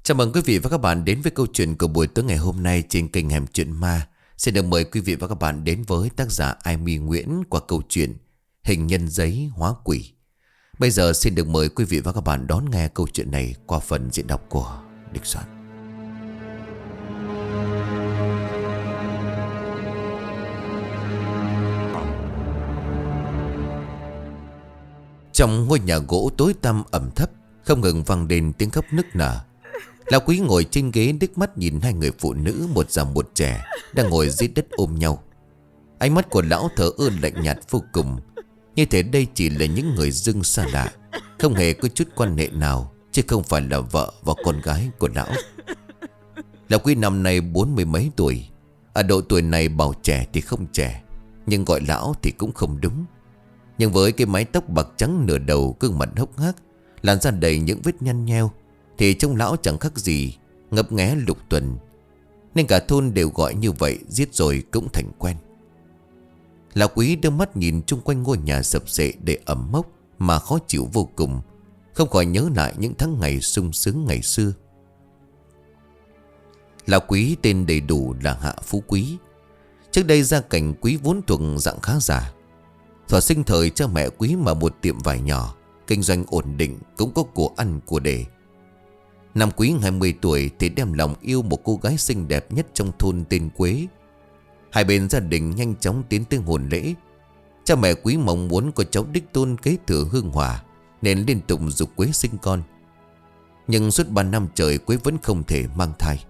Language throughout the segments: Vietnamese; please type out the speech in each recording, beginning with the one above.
Chào mừng quý vị và các bạn đến với câu chuyện của buổi tối ngày hôm nay trên kênh Hẻm Chuyện Ma. Xin được mời quý vị và các bạn đến với tác giả Ai My Nguyễn qua câu chuyện Hình nhân giấy hóa quỷ. Bây giờ xin được mời quý vị và các bạn đón nghe câu chuyện này qua phần diễn đọc của Địch Soạn. Trong ngôi nhà gỗ tối tăm ẩm thấp, không ngừng vang lên tiếng khóc nức nở. Lão Quý ngồi trên ghế đứt mắt nhìn hai người phụ nữ, một già một trẻ, đang ngồi dưới đất ôm nhau. Ánh mắt của lão thờ ơ lạnh nhạt vô cùng, như thể đây chỉ là những người dưng xa lạ, không hề có chút quan hệ nào, chứ không phải là vợ và con gái của lão. Lão Quý năm nay 40 mấy tuổi. Ở độ tuổi này bảo trẻ thì không trẻ, nhưng gọi lão thì cũng không đúng. Nhưng với cái mái tóc bạc trắng nửa đầu, gương mặt hốc hác, làn da đầy những vết nhăn nheo, thì trông lão chẳng khác gì ngấp nghé Lục Tuần, nên cả thôn đều gọi như vậy, giết rồi cũng thành quen. Lão Quý đưa mắt nhìn chung quanh ngôi nhà sập xệ đầy ẩm mốc mà khó chịu vô cùng, không khỏi nhớ lại những tháng ngày sung sướng ngày xưa. Lão Quý tên đầy đủ là Hạ Phú Quý. Trước đây gia cảnh Quý vốn thuộc dạng khá giả. Thuở sinh thời cha mẹ Quý mở một tiệm vải nhỏ, kinh doanh ổn định, cũng có của ăn của để. Năm Quý 20 tuổi thì đem lòng yêu một cô gái xinh đẹp nhất trong thôn tên Quế. Hai bên gia đình nhanh chóng tiến tới hôn lễ. Cha mẹ Quý mong muốn có cháu đích tôn kế thừa hương hỏa, nên liên tục giục Quế sinh con. Nhưng suốt 3 năm trời Quế vẫn không thể mang thai.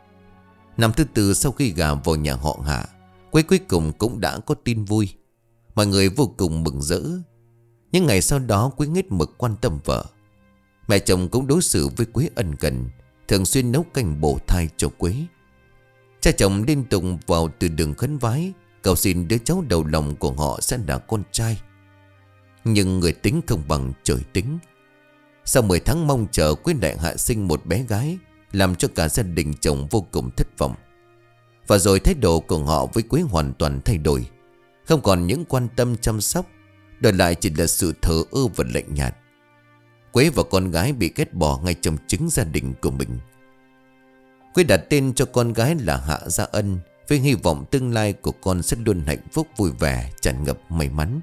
Năm thứ tư sau khi gả vào nhà họ Hạ, Quế cuối cùng cũng đã có tin vui. Mọi người vô cùng mừng rỡ. Nhưng ngày sau đó Quế nghếch mực quan tâm vợ. Mẹ chồng cũng đối xử với Quế ân cần, thường xuyên nấu canh bổ thai cho Quế. Cha chồng liên tục vào từ đường khấn vái, cầu xin đứa cháu đầu lòng của họ sẽ là con trai. Nhưng người tính không bằng trời tính. Sau 10 tháng mong chờ, Quế lại hạ sinh một bé gái, làm cho cả gia đình chồng vô cùng thất vọng. Và rồi thái độ của họ với Quế hoàn toàn thay đổi, không còn những quan tâm chăm sóc, đổi lại chỉ là sự thờ ơ và lạnh nhạt. Quế và con gái bị ghét bỏ ngay trong chính gia đình của mình. Quế đặt tên cho con gái là Hạ Gia Ân, với hy vọng tương lai của con sẽ luôn hạnh phúc vui vẻ, tràn ngập may mắn.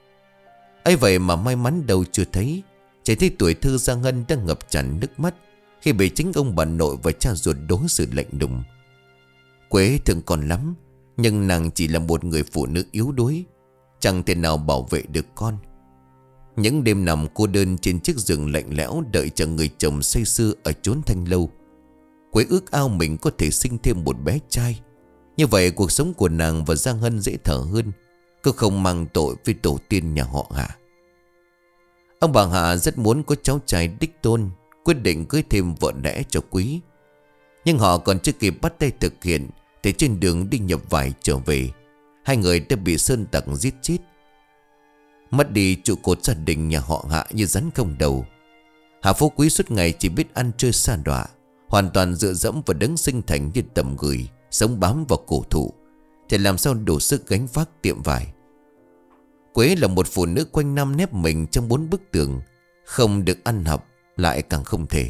ấy vậy mà may mắn đâu chưa thấy. Chỉ thấy tuổi thơ Gia Ngân đang ngập tràn nước mắt khi bị chính ông bà nội và cha ruột đối xử lạnh lùng. Quế thương con lắm, nhưng nàng chỉ là một người phụ nữ yếu đuối, chẳng thể nào bảo vệ được con. Những đêm nằm cô đơn trên chiếc giường lạnh lẽo, đợi chờ người chồng say sưa ở chốn thanh lâu, Quế ước ao mình có thể sinh thêm một bé trai. Như vậy cuộc sống của nàng và Giang Hân dễ thở hơn, cứ không mang tội với tổ tiên nhà họ Hạ. Ông bà Hạ rất muốn có cháu trai đích tôn, quyết định cưới thêm vợ lẽ cho Quý. Nhưng họ còn chưa kịp bắt tay thực hiện thì trên đường đi nhập vải trở về, hai người đã bị sơn tặc giết chết. Mất đi trụ cột gia đình nhà họ Hạ như rắn không đầu. Hạ Phú Quý suốt ngày chỉ biết ăn chơi sa đọa, hoàn toàn dựa dẫm vào đấng sinh thành như tầm gửi, sống bám vào cổ thụ, thì làm sao đủ sức gánh vác tiệm vải. Quế là một phụ nữ quanh năm nép mình trong 4 bức tường, không được ăn học lại càng không thể.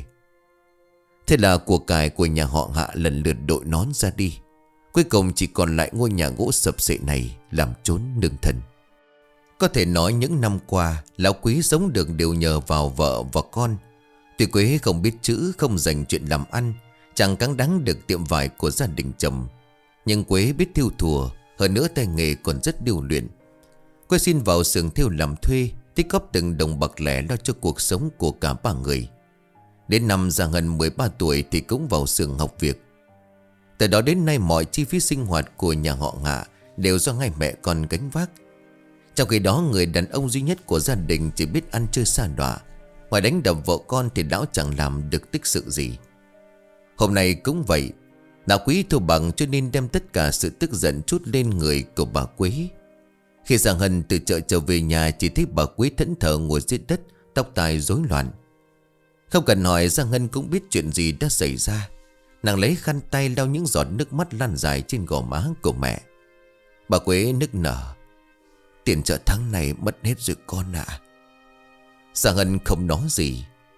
Thế là của cải của nhà họ Hạ lần lượt đội nón ra đi. Cuối cùng chỉ còn lại ngôi nhà gỗ sập xệ này làm chốn nương thân. Có thể nói những năm qua, lão Quý sống được đều nhờ vào vợ và con. Tuy Quế không biết chữ, không dành chuyện làm ăn, chẳng cáng đáng được tiệm vải của gia đình chồng, nhưng Quế biết thêu thùa, hơn nữa tay nghề còn rất điêu luyện. Quế xin vào xưởng thêu làm thuê, tích góp từng đồng bạc lẻ lo cho cuộc sống của cả 3 người. Đến năm Giang Hân 13 tuổi thì cũng vào xưởng học việc. Từ đó đến nay mọi chi phí sinh hoạt của nhà họ Hạ đều do hai mẹ con gánh vác. Trong khi đó người đàn ông duy nhất của gia đình chỉ biết ăn chơi sa đọa, ngoài đánh đập vợ con thì lão chẳng làm được tích sự gì. Hôm nay cũng vậy, lão Quý thua bằng cho nên đem tất cả sự tức giận trút lên người của bà Quế. Khi Giang Hân từ chợ trở về nhà, chỉ thấy bà Quế thẫn thờ ngồi dưới đất, tóc tai rối loạn. Không cần hỏi, Giang Hân cũng biết chuyện gì đã xảy ra. Nàng lấy khăn tay lau những giọt nước mắt lan dài trên gò má của mẹ. Bà Quế nức nở: "Tiền chợ tháng này mất hết rồi con ạ." Giang Hân không nói gì.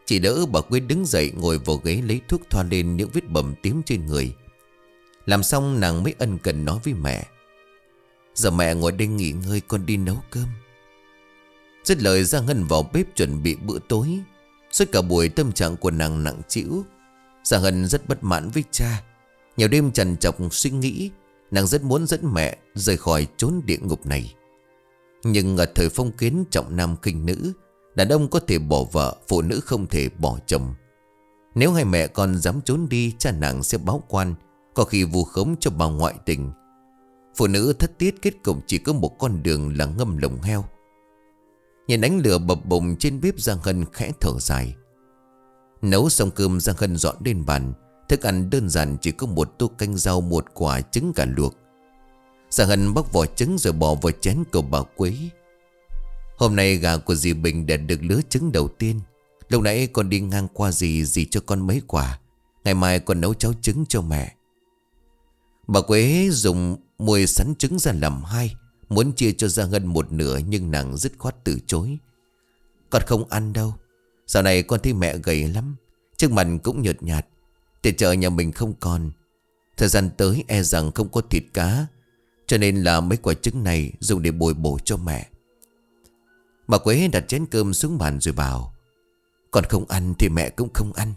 Chỉ đỡ bà Quý đứng dậy ngồi vào ghế lấy thuốc thoa lên những vết bầm tím trên người. Làm xong nàng mới ân cần nói với mẹ: "Giờ mẹ ngồi đây nghỉ ngơi, con đi nấu cơm." Dứt lời Giang Hân vào bếp chuẩn bị bữa tối. Suốt cả buổi tâm trạng của nàng nặng trĩu. Giang Hân rất bất mãn với cha. Nhiều đêm trằn trọc suy nghĩ, nàng rất muốn dẫn mẹ rời khỏi chốn địa ngục này. Nhưng ở thời phong kiến trọng nam khinh nữ, đàn ông có thể bỏ vợ, phụ nữ không thể bỏ chồng. Nếu hai mẹ con dám trốn đi, cha nàng sẽ báo quan, có khi vu khống cho bà ngoại tình. Phụ nữ thất tiết kết cục chỉ có một con đường là ngâm lồng heo. Nhìn ánh lửa bập bùng trên bếp, Giang Hân khẽ thở dài. Nấu xong cơm, Giang Hân dọn lên bàn. Thức ăn đơn giản chỉ có một tô canh rau, một quả trứng gà luộc. Giang Hân bóc vỏ trứng rồi bỏ vào chén của bà Quế. "Hôm nay gà của dì Bình đẻ được lứa trứng đầu tiên. Lúc nãy con đi ngang qua dì cho con mấy quả. Ngày mai con nấu cháo trứng cho mẹ." Bà Quế dùng muôi sắn trứng ra làm hai, muốn chia cho Giang Hân một nửa, nhưng nàng dứt khoát từ chối. "Con không ăn đâu. Dạo này con thấy mẹ gầy lắm, trước mặt cũng nhợt nhạt. Tiền chợ nhà mình không còn. Thời gian tới e rằng không có thịt cá, cho nên là mấy quả trứng này dùng để bồi bổ cho mẹ." Bà Quế đặt chén cơm xuống bàn rồi bảo: "Con không ăn thì mẹ cũng không ăn."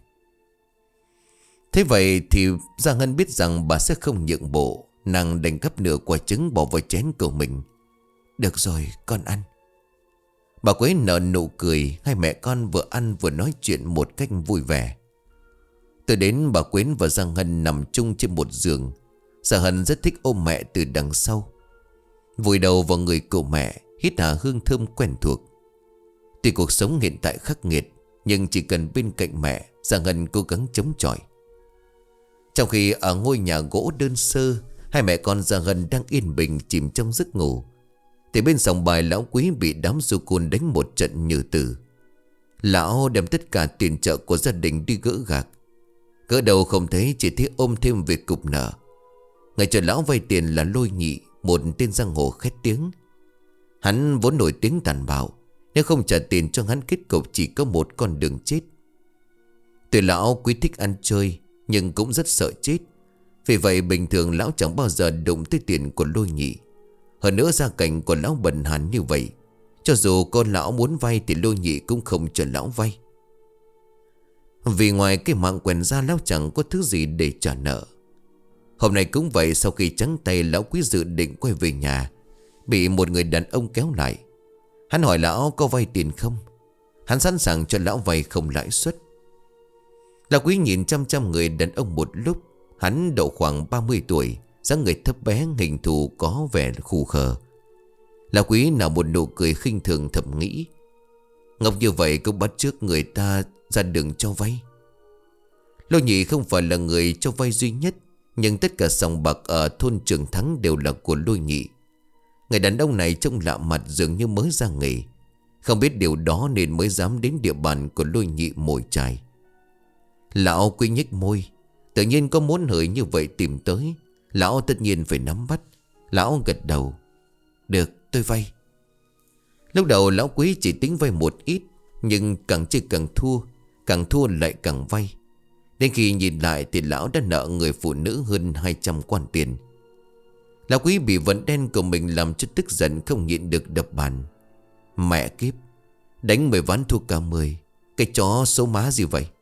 Thế vậy thì Giang Hân biết rằng bà sẽ không nhượng bộ. Nàng đành gấp nửa quả trứng bỏ vào chén của mình. "Được rồi, con ăn." Bà Quế nở nụ cười. Hai mẹ con vừa ăn vừa nói chuyện một cách vui vẻ. Từ đến bà Quế và Giang Hân nằm chung trên một giường. Giang Hân rất thích ôm mẹ từ đằng sau, vùi đầu vào người của mẹ, hít hà hương thơm quen thuộc. Tuy cuộc sống hiện tại khắc nghiệt, nhưng chỉ cần bên cạnh mẹ, Giang Hân cố gắng chống chọi. Trong khi ở ngôi nhà gỗ đơn sơ, hai mẹ con Giang Hân đang yên bình chìm trong giấc ngủ, thì bên sòng bài lão Quý bị đám du côn đánh một trận như tử. Lão đem tất cả tiền trợ của gia đình đi gỡ gạc. Gỡ đầu không thấy, chỉ thấy ôm thêm việc cục nợ. Người cho lão vay tiền là Lôi Nhị, một tên giang hồ khét tiếng. Hắn vốn nổi tiếng tàn bạo, nếu không trả tiền cho hắn, kết cục chỉ có một con đường chết. Tuy lão Quý thích ăn chơi, nhưng cũng rất sợ chết. Vì vậy bình thường lão chẳng bao giờ đụng tới tiền của Lôi Nhị. Hơn nữa gia cảnh của lão bần hàn như vậy, cho dù con lão muốn vay thì Lôi Nhị cũng không cho lão vay. Vì ngoài cái mạng quèn ra, lão chẳng có thứ gì để trả nợ. Hôm nay cũng vậy, sau khi trắng tay, lão Quý dự định quay về nhà, bị một người đàn ông kéo lại. Hắn hỏi lão có vay tiền không. Hắn sẵn sàng cho lão vay không lãi suất. Lão Quý nhìn chăm chăm người đàn ông một lúc. Hắn độ khoảng 30 tuổi, dáng người thấp bé, hình thù có vẻ khù khờ. Lão Quý nở một nụ cười khinh thường, thầm nghĩ: ngốc như vậy cũng bắt chước người ta ra đường cho vay. Lôi Nhị không phải là người cho vay duy nhất, nhưng tất cả sòng bạc ở thôn Trường Thắng đều là của Lôi Nhị. Người đàn ông này trông lạ mặt, dường như mới ra nghề. Không biết điều đó nên mới dám đến địa bàn của Lôi Nhị mồi chài. Lão Quý nhếch môi. Tự nhiên có muốn hời như vậy tìm tới, lão tất nhiên phải nắm bắt. Lão gật đầu: "Được, tôi vay." Lúc đầu lão Quý chỉ tính vay một ít, nhưng càng chơi càng thua lại càng vay. Đến khi nhìn lại thì lão đã nợ người phụ nữ hơn 200 quan tiền. Lão Quý bị vận đen của mình làm cho tức giận, không nhịn được đập bàn. Mẹ kiếp, đánh 10 ván thua cả 10. Cái chó số má gì vậy?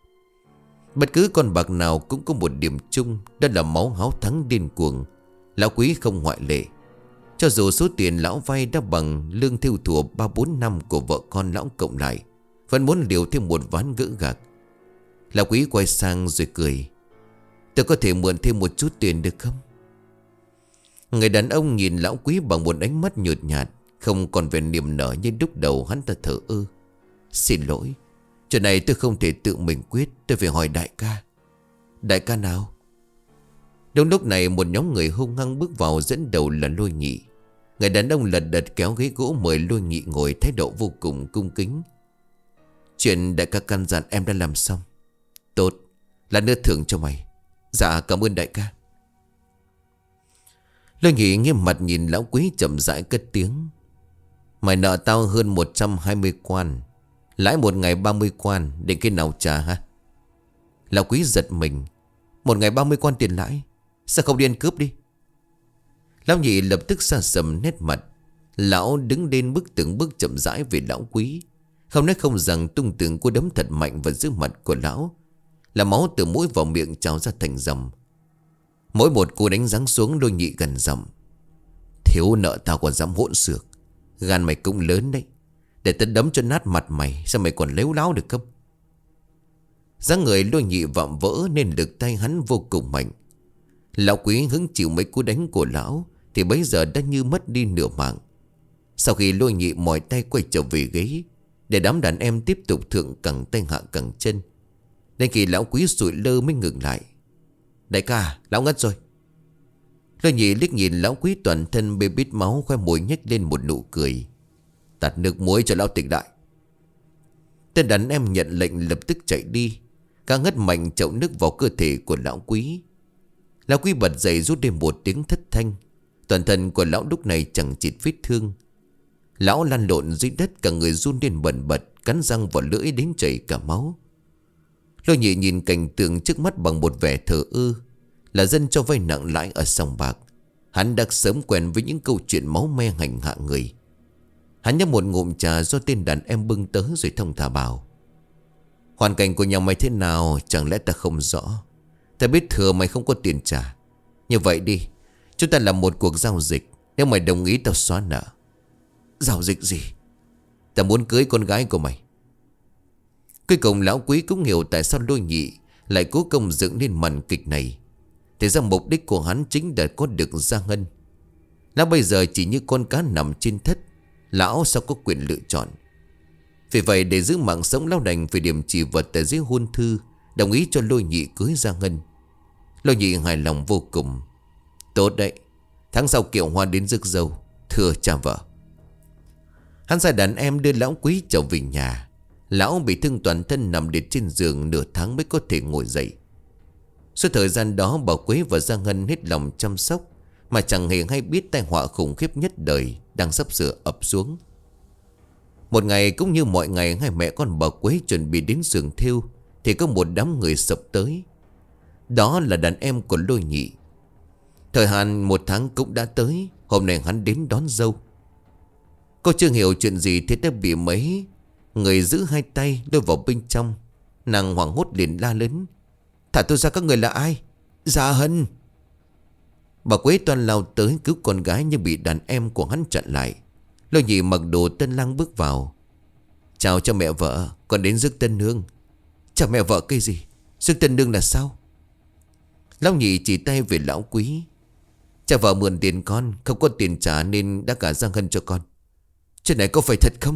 Bất cứ con bạc nào cũng có một điểm chung, đó là máu háo thắng điên cuồng. Lão Quý không ngoại lệ. Cho dù số tiền lão vay đã bằng lương thiêu thùa 3-4 năm của vợ con lão cộng lại, vẫn muốn liều thêm một ván gỡ gạc. Lão Quý quay sang rồi cười: "Tôi có thể mượn thêm một chút tiền được không?" Người đàn ông nhìn lão Quý bằng một ánh mắt nhợt nhạt, không còn vẻ niềm nở như lúc đầu. Hắn ta thở ơ: "Xin lỗi, chuyện này tôi không thể tự mình quyết, tôi phải hỏi đại ca." "Đại ca nào?" Đúng lúc này một nhóm người hung hăng bước vào, dẫn đầu là Lôi Nhị. Người đàn ông lật đật kéo ghế gỗ mời Lôi Nhị ngồi, thái độ vô cùng cung kính. "Chuyện đại ca căn dặn em đã làm xong." "Tốt, là nữa thưởng cho mày." "Dạ cảm ơn đại ca." Lôi Nhị nghiêm mặt nhìn lão Quý chậm rãi cất tiếng: "Mày nợ tao hơn 120 quan. Lãi một ngày 30 quan, định khi nào trả hả? Lão Quý giật mình. Một ngày 30 quan tiền lãi, sao không đi ăn cướp đi? Lão Nhị lập tức xa sầm nét mặt. Lão đứng lên bước từng bước chậm rãi về lão Quý. Không nói không rằng tung tường cú đấm thật mạnh vào giữa mặt của lão, là máu từ mũi vào miệng trào ra thành dòng. Mỗi một cú đánh giáng xuống, Lôi Nhị gần giọng: thiếu nợ tao còn dám hỗn xược, gan mày cũng lớn đấy. Để tao đấm cho nát mặt mày, sao mày còn lếu láo được không? Dáng người Lôi Nhị vạm vỡ nên lực tay hắn vô cùng mạnh. Lão Quý hứng chịu mấy cú đánh của lão thì bấy giờ đã như mất đi nửa mạng. Sau khi Lôi Nhị mỏi tay quay trở về ghế, để đám đàn em tiếp tục thượng cẳng tay hạ cẳng chân, đến khi lão Quý sụi lơ mới ngừng lại. Đại ca, lão ngất rồi. Lôi Nhị liếc nhìn lão Quý toàn thân bê bít máu, khoe môi nhếch lên một nụ cười: tạt nước muối cho lão tỉnh lại. Tên đàn em nhận lệnh lập tức chạy đi. Cả ngất mạnh chậu nước vào cơ thể của lão Quý. Lão Quý bật dậy rút lên một tiếng thất thanh. Toàn thân của lão lúc này chẳng chịt vết thương. Lão lăn lộn dưới đất, cả người run lên bần bật, cắn răng vào lưỡi đến chảy cả máu. Lôi Nhị nhìn cảnh tượng trước mắt bằng một vẻ thờ ơ. Là dân cho vay nặng lãi ở sòng bạc, hắn đã sớm quen với những câu chuyện máu me hành hạ người. Hắn nhấp một ngụm trà do tên đàn em bưng tới rồi thông thả bảo: hoàn cảnh của nhà mày thế nào chẳng lẽ ta không rõ? Ta biết thừa mày không có tiền trả. Như vậy đi, chúng ta làm một cuộc giao dịch. Nếu mày đồng ý tao xóa nợ. Giao dịch gì? Ta muốn cưới con gái của mày. Cuối cùng lão Quý cũng hiểu tại sao Lôi Nhị lại cố công dựng nên màn kịch này. Thế ra mục đích của hắn chính là có được Gia Ngân. Lão bây giờ chỉ như con cá nằm trên thất, lão sao có quyền lựa chọn. Vì vậy để giữ mạng sống, lão đành phải điểm chỉ vật tại dưới hôn thư, đồng ý cho Lôi Nhị cưới Gia Ngân. Lôi Nhị hài lòng vô cùng. Tốt đấy, tháng sau kiệu hoa đến rước dâu, thưa cha vợ. Hắn sai đàn em đưa lão Quý trở về nhà. Lão bị thương toàn thân, nằm liệt trên giường nửa tháng mới có thể ngồi dậy. Suốt thời gian đó bà Quế và Gia Ngân hết lòng chăm sóc, mà chẳng hề hay biết tai họa khủng khiếp nhất đời đang sắp sửa ập xuống. Một ngày cũng như mọi ngày, hai mẹ con bà Quế chuẩn bị đến giường thêu thì có một đám người sập tới. Đó là đàn em của Lôi Nhị. Thời hạn 1 tháng cũng đã tới. Hôm nay hắn đến đón dâu. Cô chưa hiểu chuyện gì thì đã bị mấy người giữ hai tay đưa vào bên trong. Nàng hoảng hốt liền la lớn: thả tôi ra, các người là ai? Gia Hân. Bà Quế toan lao tới cứu con gái nhưng bị đàn em của hắn chặn lại. Lôi Nhị mặc đồ tân lang bước vào: chào cho mẹ vợ, con đến rước tân nương. Chào mẹ vợ cái gì? Rước tân nương là sao? Lão Nhị chỉ tay về lão Quý: cha vợ mượn tiền con, không có tiền trả nên đã cả Giang Hân cho con. Chuyện này có phải thật không?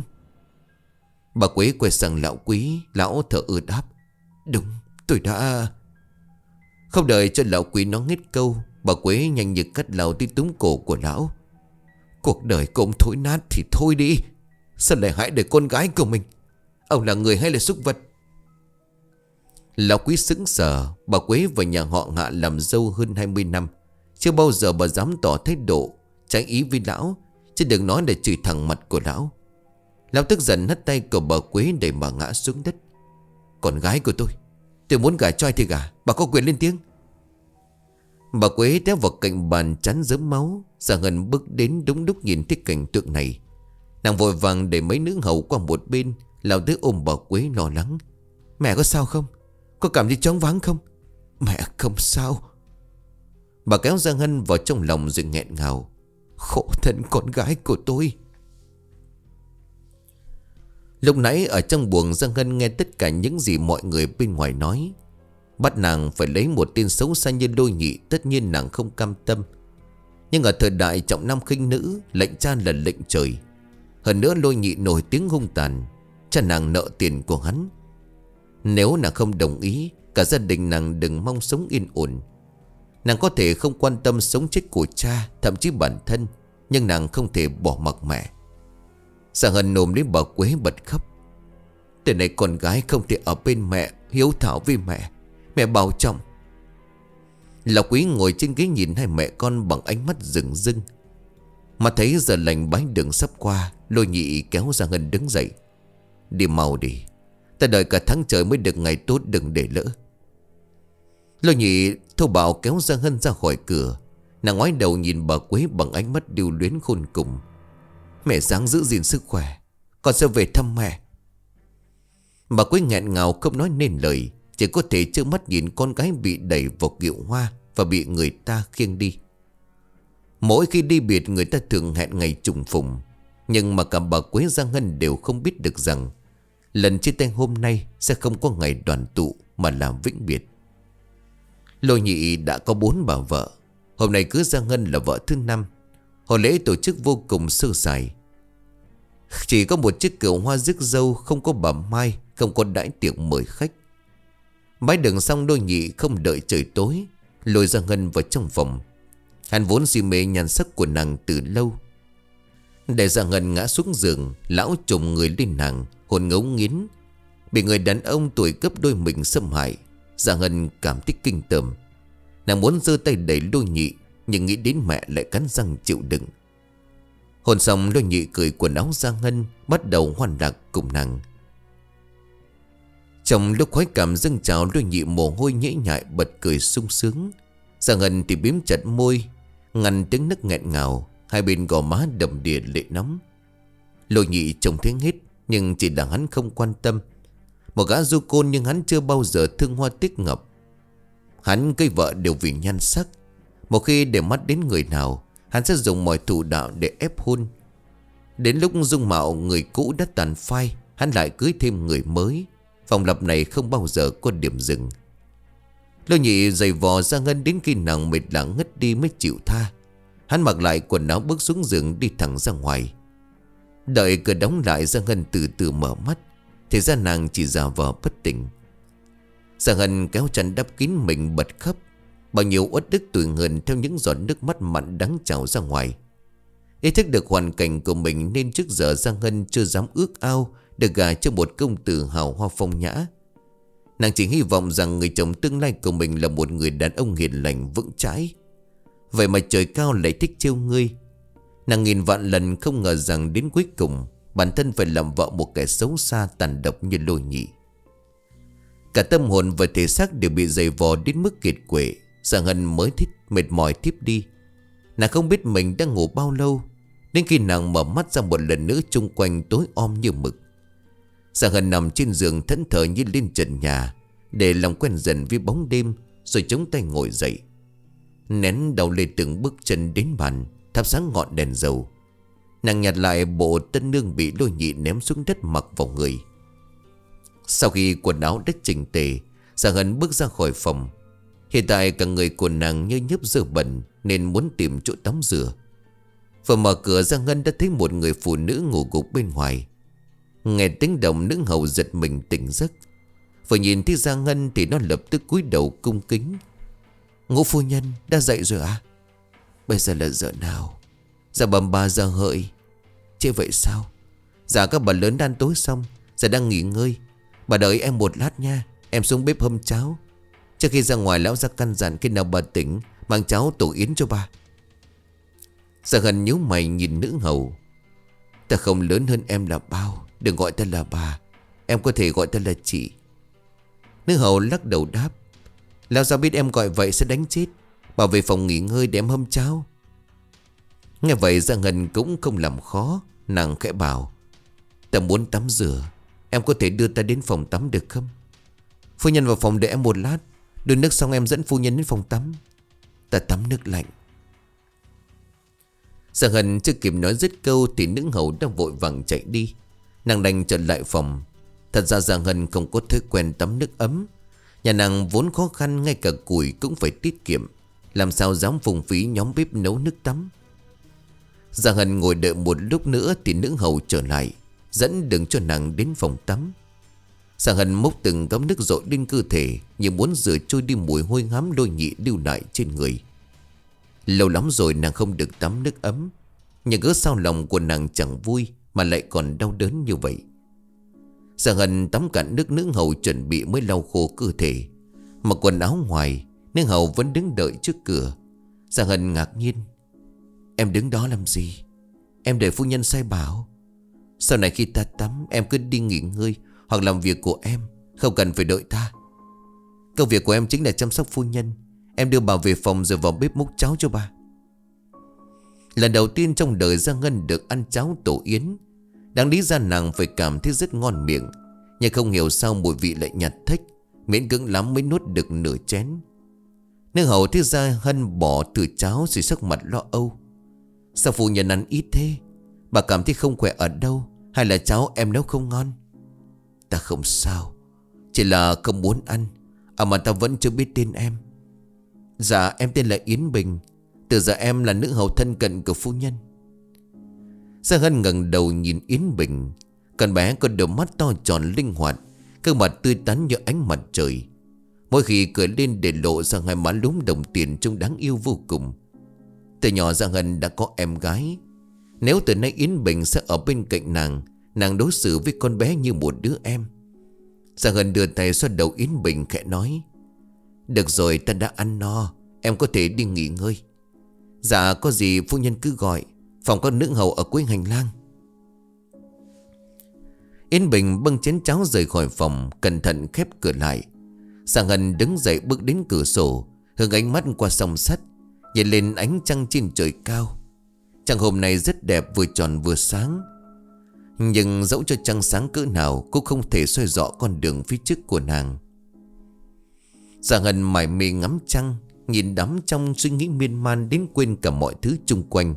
Bà Quế quay sang lão Quý. Lão thở đáp: đúng, tôi đã... Không đợi cho lão Quý nói hết câu, bà Quế nhanh như cắt lao tới túm cổ của lão: cuộc đời của ông thối nát thì thôi đi, sao lại hại đời con gái của mình? Ông là người hay là súc vật? Lão Quý sững sờ. Bà Quế và nhà họ Hạ làm dâu hơn 20 năm, chưa bao giờ bà dám tỏ thái độ trái ý với lão, chứ đừng nói để chửi thẳng mặt của lão. Lão tức giận hất tay của bà Quế để bà ngã xuống đất. Con gái của tôi muốn gả cho ai thì gả, bà có quyền lên tiếng. Bà Quế té vào cạnh bàn chán rớm máu. Gia Ngân bước đến đúng lúc nhìn thấy cảnh tượng này. Nàng vội vàng để mấy nữ hầu qua một bên, lao tới ôm bà Quế lo lắng: mẹ có sao không? Có cảm thấy choáng váng không? Mẹ không sao. Bà kéo Gia Ngân vào trong lòng rồi nghẹn ngào: khổ thân con gái của tôi. Lúc nãy ở trong buồng, Gia Ngân nghe tất cả những gì mọi người bên ngoài nói. Bắt nàng phải lấy một tên xấu xa như Lôi Nhị, tất nhiên nàng không cam tâm. Nhưng ở thời đại trọng nam khinh nữ, lệnh cha là lệnh trời. Hơn nữa Lôi Nhị nổi tiếng hung tàn, cha nàng nợ tiền của hắn. Nếu nàng không đồng ý, cả gia đình nàng đừng mong sống yên ổn. Nàng có thể không quan tâm sống chết của cha, thậm chí bản thân, nhưng nàng không thể bỏ mặc mẹ. Gia Hân nồm đến bà Quế bật khóc: từ này con gái không thể ở bên mẹ, hiếu thảo với mẹ. Mẹ bảo trọng. Lão Quý ngồi trên ghế nhìn hai mẹ con bằng ánh mắt rừng rưng. Mà thấy giờ lành bái đường sắp qua, Lôi Nhị kéo Gia Hân đứng dậy: Đi mau đi. Ta đợi cả tháng trời mới được ngày tốt, đừng để lỡ. Lôi Nhị thô bạo kéo Giang Hân ra khỏi cửa. Nàng ngoái đầu nhìn bà Quế bằng ánh mắt điêu luyến khôn cùng. Mẹ ráng giữ gìn sức khỏe, con sẽ về thăm mẹ. Bà Quế nghẹn ngào không nói nên lời, chỉ có thể trơ mắt nhìn con gái bị đẩy vào kiệu hoa và bị người ta khiêng đi. Mỗi khi đi biệt người ta thường hẹn ngày trùng phùng, nhưng mà cả bà Quế, Giang Hân đều không biết được rằng lần chia tay hôm nay sẽ không có ngày đoàn tụ mà là vĩnh biệt. Lôi Nhị đã có 4 bà vợ. Hôm nay cưới Giang Hân là vợ thứ 5. Hôn lễ tổ chức vô cùng sơ sài. Chỉ có một chiếc kiệu hoa rước dâu, không có bà Mai, không có đãi tiệc mời khách. Bái đường xong, Lôi Nhị không đợi trời tối, lôi Giang Hân vào trong phòng. Hắn vốn si mê nhan sắc của nàng từ lâu. Để Giang Hân ngã xuống giường, lão trùm người lên nàng, hồn ngấu nghiến. Bị người đàn ông tuổi gấp đôi mình xâm hại, Giang Hân cảm thấy kinh tởm. Nàng muốn giơ tay đẩy Lôi Nhị, nhưng nghĩ đến mẹ lại cắn răng chịu đựng. Hôn xong, Lôi Nhị cởi quần áo Giang Hân, bắt đầu hoan lạc cùng nàng. Trong lúc khoái cảm dâng trào, Lôi Nhị mồ hôi nhễ nhại bật cười sung sướng. Giang Hân thì biếm chặt môi, ngăn tiếng nấc nghẹn ngào. Hai bên gò má đầm đìa lệ nóng. Lôi Nhị trông thấy hết, nhưng chỉ là hắn không quan tâm. Một gã du côn nhưng hắn chưa bao giờ thương hoa tiếc ngọc. Hắn cây vợ đều vì nhan sắc. Một khi để mắt đến người nào, hắn sẽ dùng mọi thủ đoạn để ép hôn. Đến lúc dung mạo người cũ đã tàn phai, hắn lại cưới thêm người mới. Vòng lặp này không bao giờ có điểm dừng. Lôi Nhị giày vò Giang Hân đến khi nàng mệt lả ngất đi mới chịu tha. Hắn mặc lại quần áo bước xuống giường, đi thẳng ra ngoài. Đợi cửa đóng lại, Giang Hân từ từ mở mắt. Thì ra nàng chỉ giả vờ bất tỉnh. Giang Hân kéo chăn đắp kín mình bật khóc. Bao nhiêu uất ức tủi hờn theo những giọt nước mắt mặn đắng trào ra ngoài. Ý thức được hoàn cảnh của mình nên trước giờ Giang Hân chưa dám ước ao được gả cho một công tử hào hoa phong nhã. Nàng chỉ hy vọng rằng người chồng tương lai của mình là một người đàn ông hiền lành vững chãi. Vậy mà trời cao lại thích trêu ngươi. Nàng nghìn vạn lần không ngờ rằng đến cuối cùng bản thân phải làm vợ một kẻ xấu xa tàn độc như Lôi Nhị. Cả tâm hồn và thể xác đều bị dày vò đến mức kiệt quệ. Giang Hân mới thích mệt mỏi thiếp đi. Nàng không biết mình đang ngủ bao lâu, đến khi nàng mở mắt ra một lần nữa, chung quanh tối om như mực. Giang Hân nằm trên giường thẫn thờ như lên trần nhà, để lòng quen dần với bóng đêm, rồi chống tay ngồi dậy. Nén đầu lê từng bước chân đến bàn, thắp sáng ngọn đèn dầu. Nàng nhặt lại bộ tân nương bị Lôi Nhị ném xuống đất mặc vào người. Sau khi quần áo đã chỉnh tề, Giang Hân bước ra khỏi phòng. Hiện tại cả người của nàng như nhớp dơ bẩn, nên muốn tìm chỗ tắm rửa. Vừa mở cửa, Giang Hân đã thấy một người phụ nữ ngủ gục bên ngoài. Nghe tiếng động, nữ hầu giật mình tỉnh giấc. Vừa nhìn thấy Giang Hân thì nó lập tức cúi đầu cung kính. Ngũ phu nhân đã dậy rồi à? Bây giờ là giờ nào? Dạ bầm 3 giờ hợi. Chứ vậy sao? Dạ các bà lớn đang tối xong, giờ đang nghỉ ngơi. Bà đợi em một lát nha, em xuống bếp hâm cháo. Trước khi ra ngoài lão ra căn dặn khi nào bà tỉnh mang cháo tổ yến cho bà. Giang Hân nhíu mày nhìn nữ hầu. Ta không lớn hơn em là bao, đừng gọi ta là bà, em có thể gọi ta là chị. Nữ hầu lắc đầu đáp. Lão sao biết em gọi vậy sẽ đánh chết. Bảo về phòng nghỉ ngơi để em hâm cháo. Nghe vậy Giang Hân cũng không làm khó. Nàng khẽ bảo. Ta muốn tắm rửa, em có thể đưa ta đến phòng tắm được không? Phu nhân vào phòng để em một lát. Đưa nước xong em dẫn phu nhân đến phòng tắm. Ta tắm nước lạnh. Giang Hân chưa kịp nói dứt câu thì nữ hầu đã vội vàng chạy đi. Nàng đành trở lại phòng. Thật ra Giang Hân không có thói quen tắm nước ấm. Nhà nàng vốn khó khăn, ngay cả củi cũng phải tiết kiệm, làm sao dám phung phí nhóm bếp nấu nước tắm. Giang Hân ngồi đợi một lúc nữa thì nữ hầu trở lại, dẫn đường cho nàng đến phòng tắm. Giang Hân múc từng gáo nước dội lên cơ thể, như muốn rửa trôi đi mùi hôi hám Lôi Nhị lưu lại trên người. Lâu lắm rồi nàng không được tắm nước ấm, nhưng cớ sao lòng của nàng chẳng vui mà lại còn đau đớn như vậy. Giang Hân tắm cạn nước, nữ hầu chuẩn bị mới lau khô cơ thể. Mặc quần áo ngoài, nữ hầu vẫn đứng đợi trước cửa. Giang Hân ngạc nhiên. Em đứng đó làm gì? Em để phu nhân sai bảo. Sau này khi ta tắm em cứ đi nghỉ ngơi hoặc làm việc của em, không cần phải đợi ta. Công việc của em chính là chăm sóc phu nhân. Em đưa bà về phòng rồi vào bếp múc cháo cho bà. Lần đầu tiên trong đời Giang Ngân được ăn cháo tổ yến. Đáng lý ra nàng phải cảm thấy rất ngon miệng, nhưng không hiểu sao mùi vị lại nhạt thách, miễn cưỡng lắm mới nuốt được nửa chén. Nương hầu thấy Giang Hân bỏ từ cháo rồi sắc mặt lo âu. Sao phu nhân ăn ít thế? Bà cảm thấy không khỏe ở đâu, hay là cháo em nấu không ngon? Ta không sao, chỉ là không muốn ăn. Mà ta vẫn chưa biết tên em. Dạ em tên là Yến Bình. Từ giờ em là nữ hầu thân cận của phu nhân. Giang Hân ngẩng đầu nhìn Yến Bình. Con bé có đôi mắt to tròn linh hoạt, gương mặt tươi tắn như ánh mặt trời. Mỗi khi cười lên để lộ ra hai má lúm đồng tiền trông đáng yêu vô cùng. Từ nhỏ Giang Hân đã có em gái. Nếu từ nay Yến Bình sẽ ở bên cạnh nàng đối xử với con bé như một đứa em. Giang Hân đưa tay xoa đầu Yến Bình khẽ nói: Được rồi, ta đã ăn no, em có thể đi nghỉ ngơi. Dạ có gì phu nhân cứ gọi, phòng có nữ hầu ở cuối hành lang. Yến Bình bưng chén cháo rời khỏi phòng, cẩn thận khép cửa lại. Giang Hân đứng dậy bước đến cửa sổ, hướng ánh mắt qua song sắt, nhìn lên ánh trăng trên trời cao. Trăng hôm nay rất đẹp, vừa tròn vừa sáng. Nhưng dẫu cho trăng sáng cỡ nào cũng không thể soi rõ con đường phía trước của nàng. Giang Hân mải mê ngắm trăng, nhìn đắm trong suy nghĩ miên man đến quên cả mọi thứ chung quanh.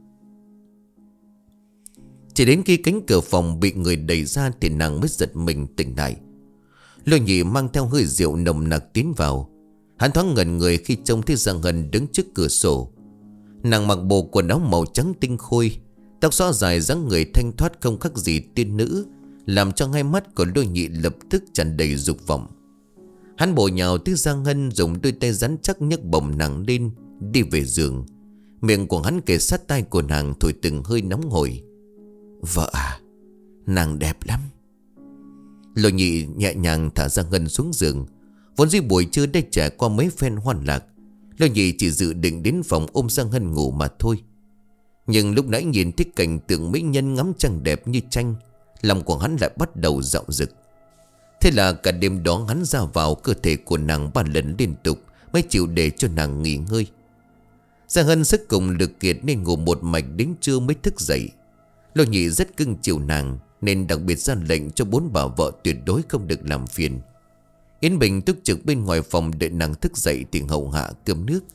Chỉ đến khi cánh cửa phòng bị người đẩy ra thì nàng mới giật mình tỉnh lại. Lôi Nhị mang theo hơi rượu nồng nặc tiến vào. Hắn thoáng ngẩn người khi trông thấy Giang Hân đứng trước cửa sổ. Nàng mặc bộ quần áo màu trắng tinh khôi, tóc xõa dài, dáng người thanh thoát không khác gì tiên nữ, làm cho hai mắt của Lôi Nhị lập tức tràn đầy dục vọng. Hắn bổ nhào tới Giang Hân, dùng đôi tay rắn chắc nhấc bổng nàng lên, đi về giường. Miệng của hắn kề sát tai của nàng, thổi từng hơi nóng hổi. Vợ à, nàng đẹp lắm. Lôi Nhị nhẹ nhàng thả Giang Hân xuống giường. Vốn dĩ buổi trưa đã trải qua mấy phen hoan lạc, Lôi Nhị chỉ dự định đến phòng ôm Giang Hân ngủ mà thôi. Nhưng lúc nãy nhìn thấy cảnh tượng mỹ nhân ngắm trăng đẹp như tranh, lòng của hắn lại bắt đầu dạo dực. Thế là cả đêm đó hắn ra vào cơ thể của nàng 3 lần liên tục mới chịu để cho nàng nghỉ ngơi. Giang Hân sức cùng lực kiệt nên ngủ một mạch đến trưa mới thức dậy. Lôi Nhị rất cưng chiều nàng nên đặc biệt ra lệnh cho 4 bà vợ tuyệt đối không được làm phiền. Yến Bình túc trực bên ngoài phòng đợi nàng thức dậy thì hậu hạ cơm nước.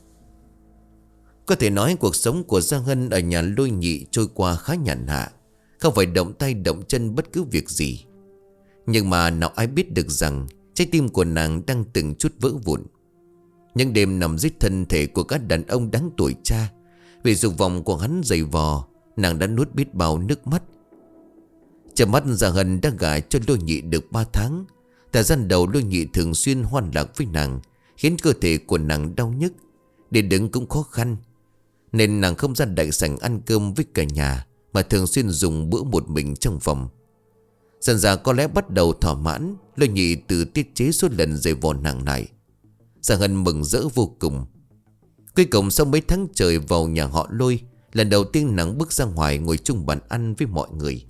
Có thể nói cuộc sống của Giang Hân ở nhà Lôi Nhị trôi qua khá nhàn hạ, không phải động tay động chân bất cứ việc gì. Nhưng mà nào ai biết được rằng trái tim của nàng đang từng chút vỡ vụn. Những đêm nằm dưới thân thể của các đàn ông đáng tuổi cha, vì dục vọng của hắn dày vò, nàng đã nuốt biết bao nước mắt. Chợp mắt Giang Hân đã gả cho Lôi Nhị được 3 tháng. Thời gian đầu Lôi Nhị thường xuyên hoan lạc với nàng, khiến cơ thể của nàng đau nhức, để đứng cũng khó khăn. Nên nàng không ra đại sảnh ăn cơm với cả nhà, mà thường xuyên dùng bữa một mình trong phòng. Dần dà có lẽ bắt đầu thỏa mãn, Lôi Nhị từ tiết chế số lần dày vò nàng lại. Giang Hân mừng rỡ vô cùng. Cuối cùng sau mấy tháng trời vào nhà họ Lôi, lần đầu tiên nàng bước ra ngoài ngồi chung bàn ăn với mọi người.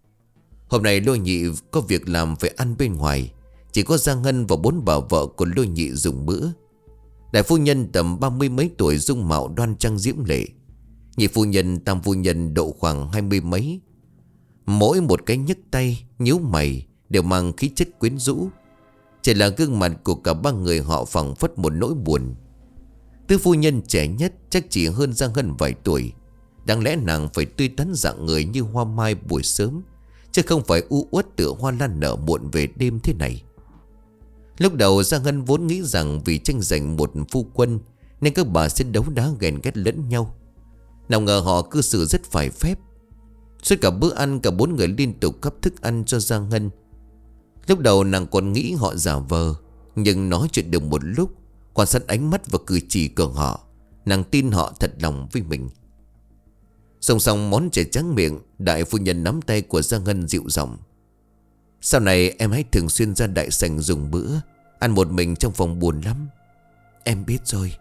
Hôm nay Lôi Nhị có việc làm phải ăn bên ngoài, chỉ có Giang Hân và 4 bà vợ của Lôi Nhị dùng bữa. Đại phu nhân tầm 30 mấy tuổi, dung mạo đoan trang diễm lệ. Nhị phu nhân, tam phu nhân độ khoảng 20 mấy. Mỗi một cái nhấc tay, nhíu mày đều mang khí chất quyến rũ. Chỉ là gương mặt của cả 3 người họ phảng phất một nỗi buồn. Tứ phu nhân trẻ nhất chắc chỉ hơn Giang Hân vài tuổi. Đáng lẽ nàng phải tươi tắn dạng người như hoa mai buổi sớm, chứ không phải u uất tựa hoa lan nở muộn về đêm thế này. Lúc đầu Giang Hân vốn nghĩ rằng vì tranh giành một phu quân nên các bà sẽ đấu đá ghen ghét lẫn nhau. Nào ngờ họ cư xử rất phải phép. Suốt cả bữa ăn, cả 4 người liên tục cấp thức ăn cho Giang Hân. Lúc đầu nàng còn nghĩ họ giả vờ, nhưng nói chuyện được một lúc, quan sát ánh mắt và cử chỉ của họ, nàng tin họ thật lòng với mình. Song song món chè trắng miệng, đại phu nhân nắm tay của Giang Hân dịu giọng: Sau này em hãy thường xuyên ra đại sảnh dùng bữa, ăn một mình trong phòng buồn lắm. Em biết rồi.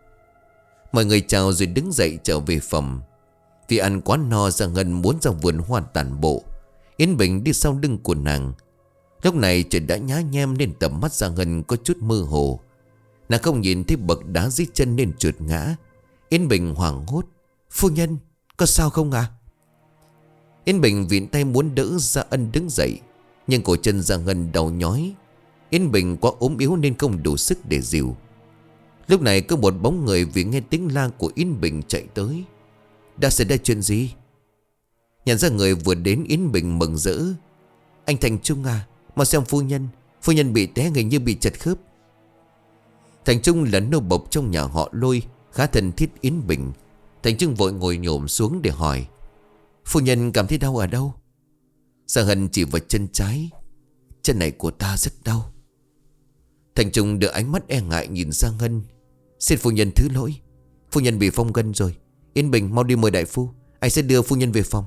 Mọi người chào rồi đứng dậy trở về phòng. Vì ăn quá no, Giang Hân muốn ra vườn hoa tản bộ. Yến Bình đi sau lưng của nàng. Lúc này trời đã nhá nhem nên tầm mắt Giang Hân có chút mơ hồ. Nàng không nhìn thấy bậc đá dưới chân nên trượt ngã. Yến Bình hoảng hốt: "Phu nhân, có sao không ạ?" Yến Bình vịn tay muốn đỡ Gia Ân đứng dậy, nhưng cổ chân Giang Hân đau nhói. Yến Bình quá ốm yếu nên không đủ sức để dìu. Lúc này có một bóng người vì nghe tiếng la của Yến Bình chạy tới. Đã xảy ra chuyện gì? Nhận ra người vừa đến, Yến Bình mừng rỡ: "Anh Thành Trung à, mau xem phu nhân. Phu nhân bị té, hình như bị chật khớp." Thành Trung là nô bộc trong nhà họ Lôi, khá thân thiết Yến Bình. Thành Trung vội ngồi nhổm xuống để hỏi: "Phu nhân cảm thấy đau ở đâu?" Giang Hân chỉ vào chân trái: "Chân này của ta rất đau." Thành Trung đưa ánh mắt e ngại nhìn Giang Hân: "Xin phu nhân thứ lỗi, phu nhân bị phong gân rồi. Yến Bình mau đi mời đại phu, anh sẽ đưa phu nhân về phòng."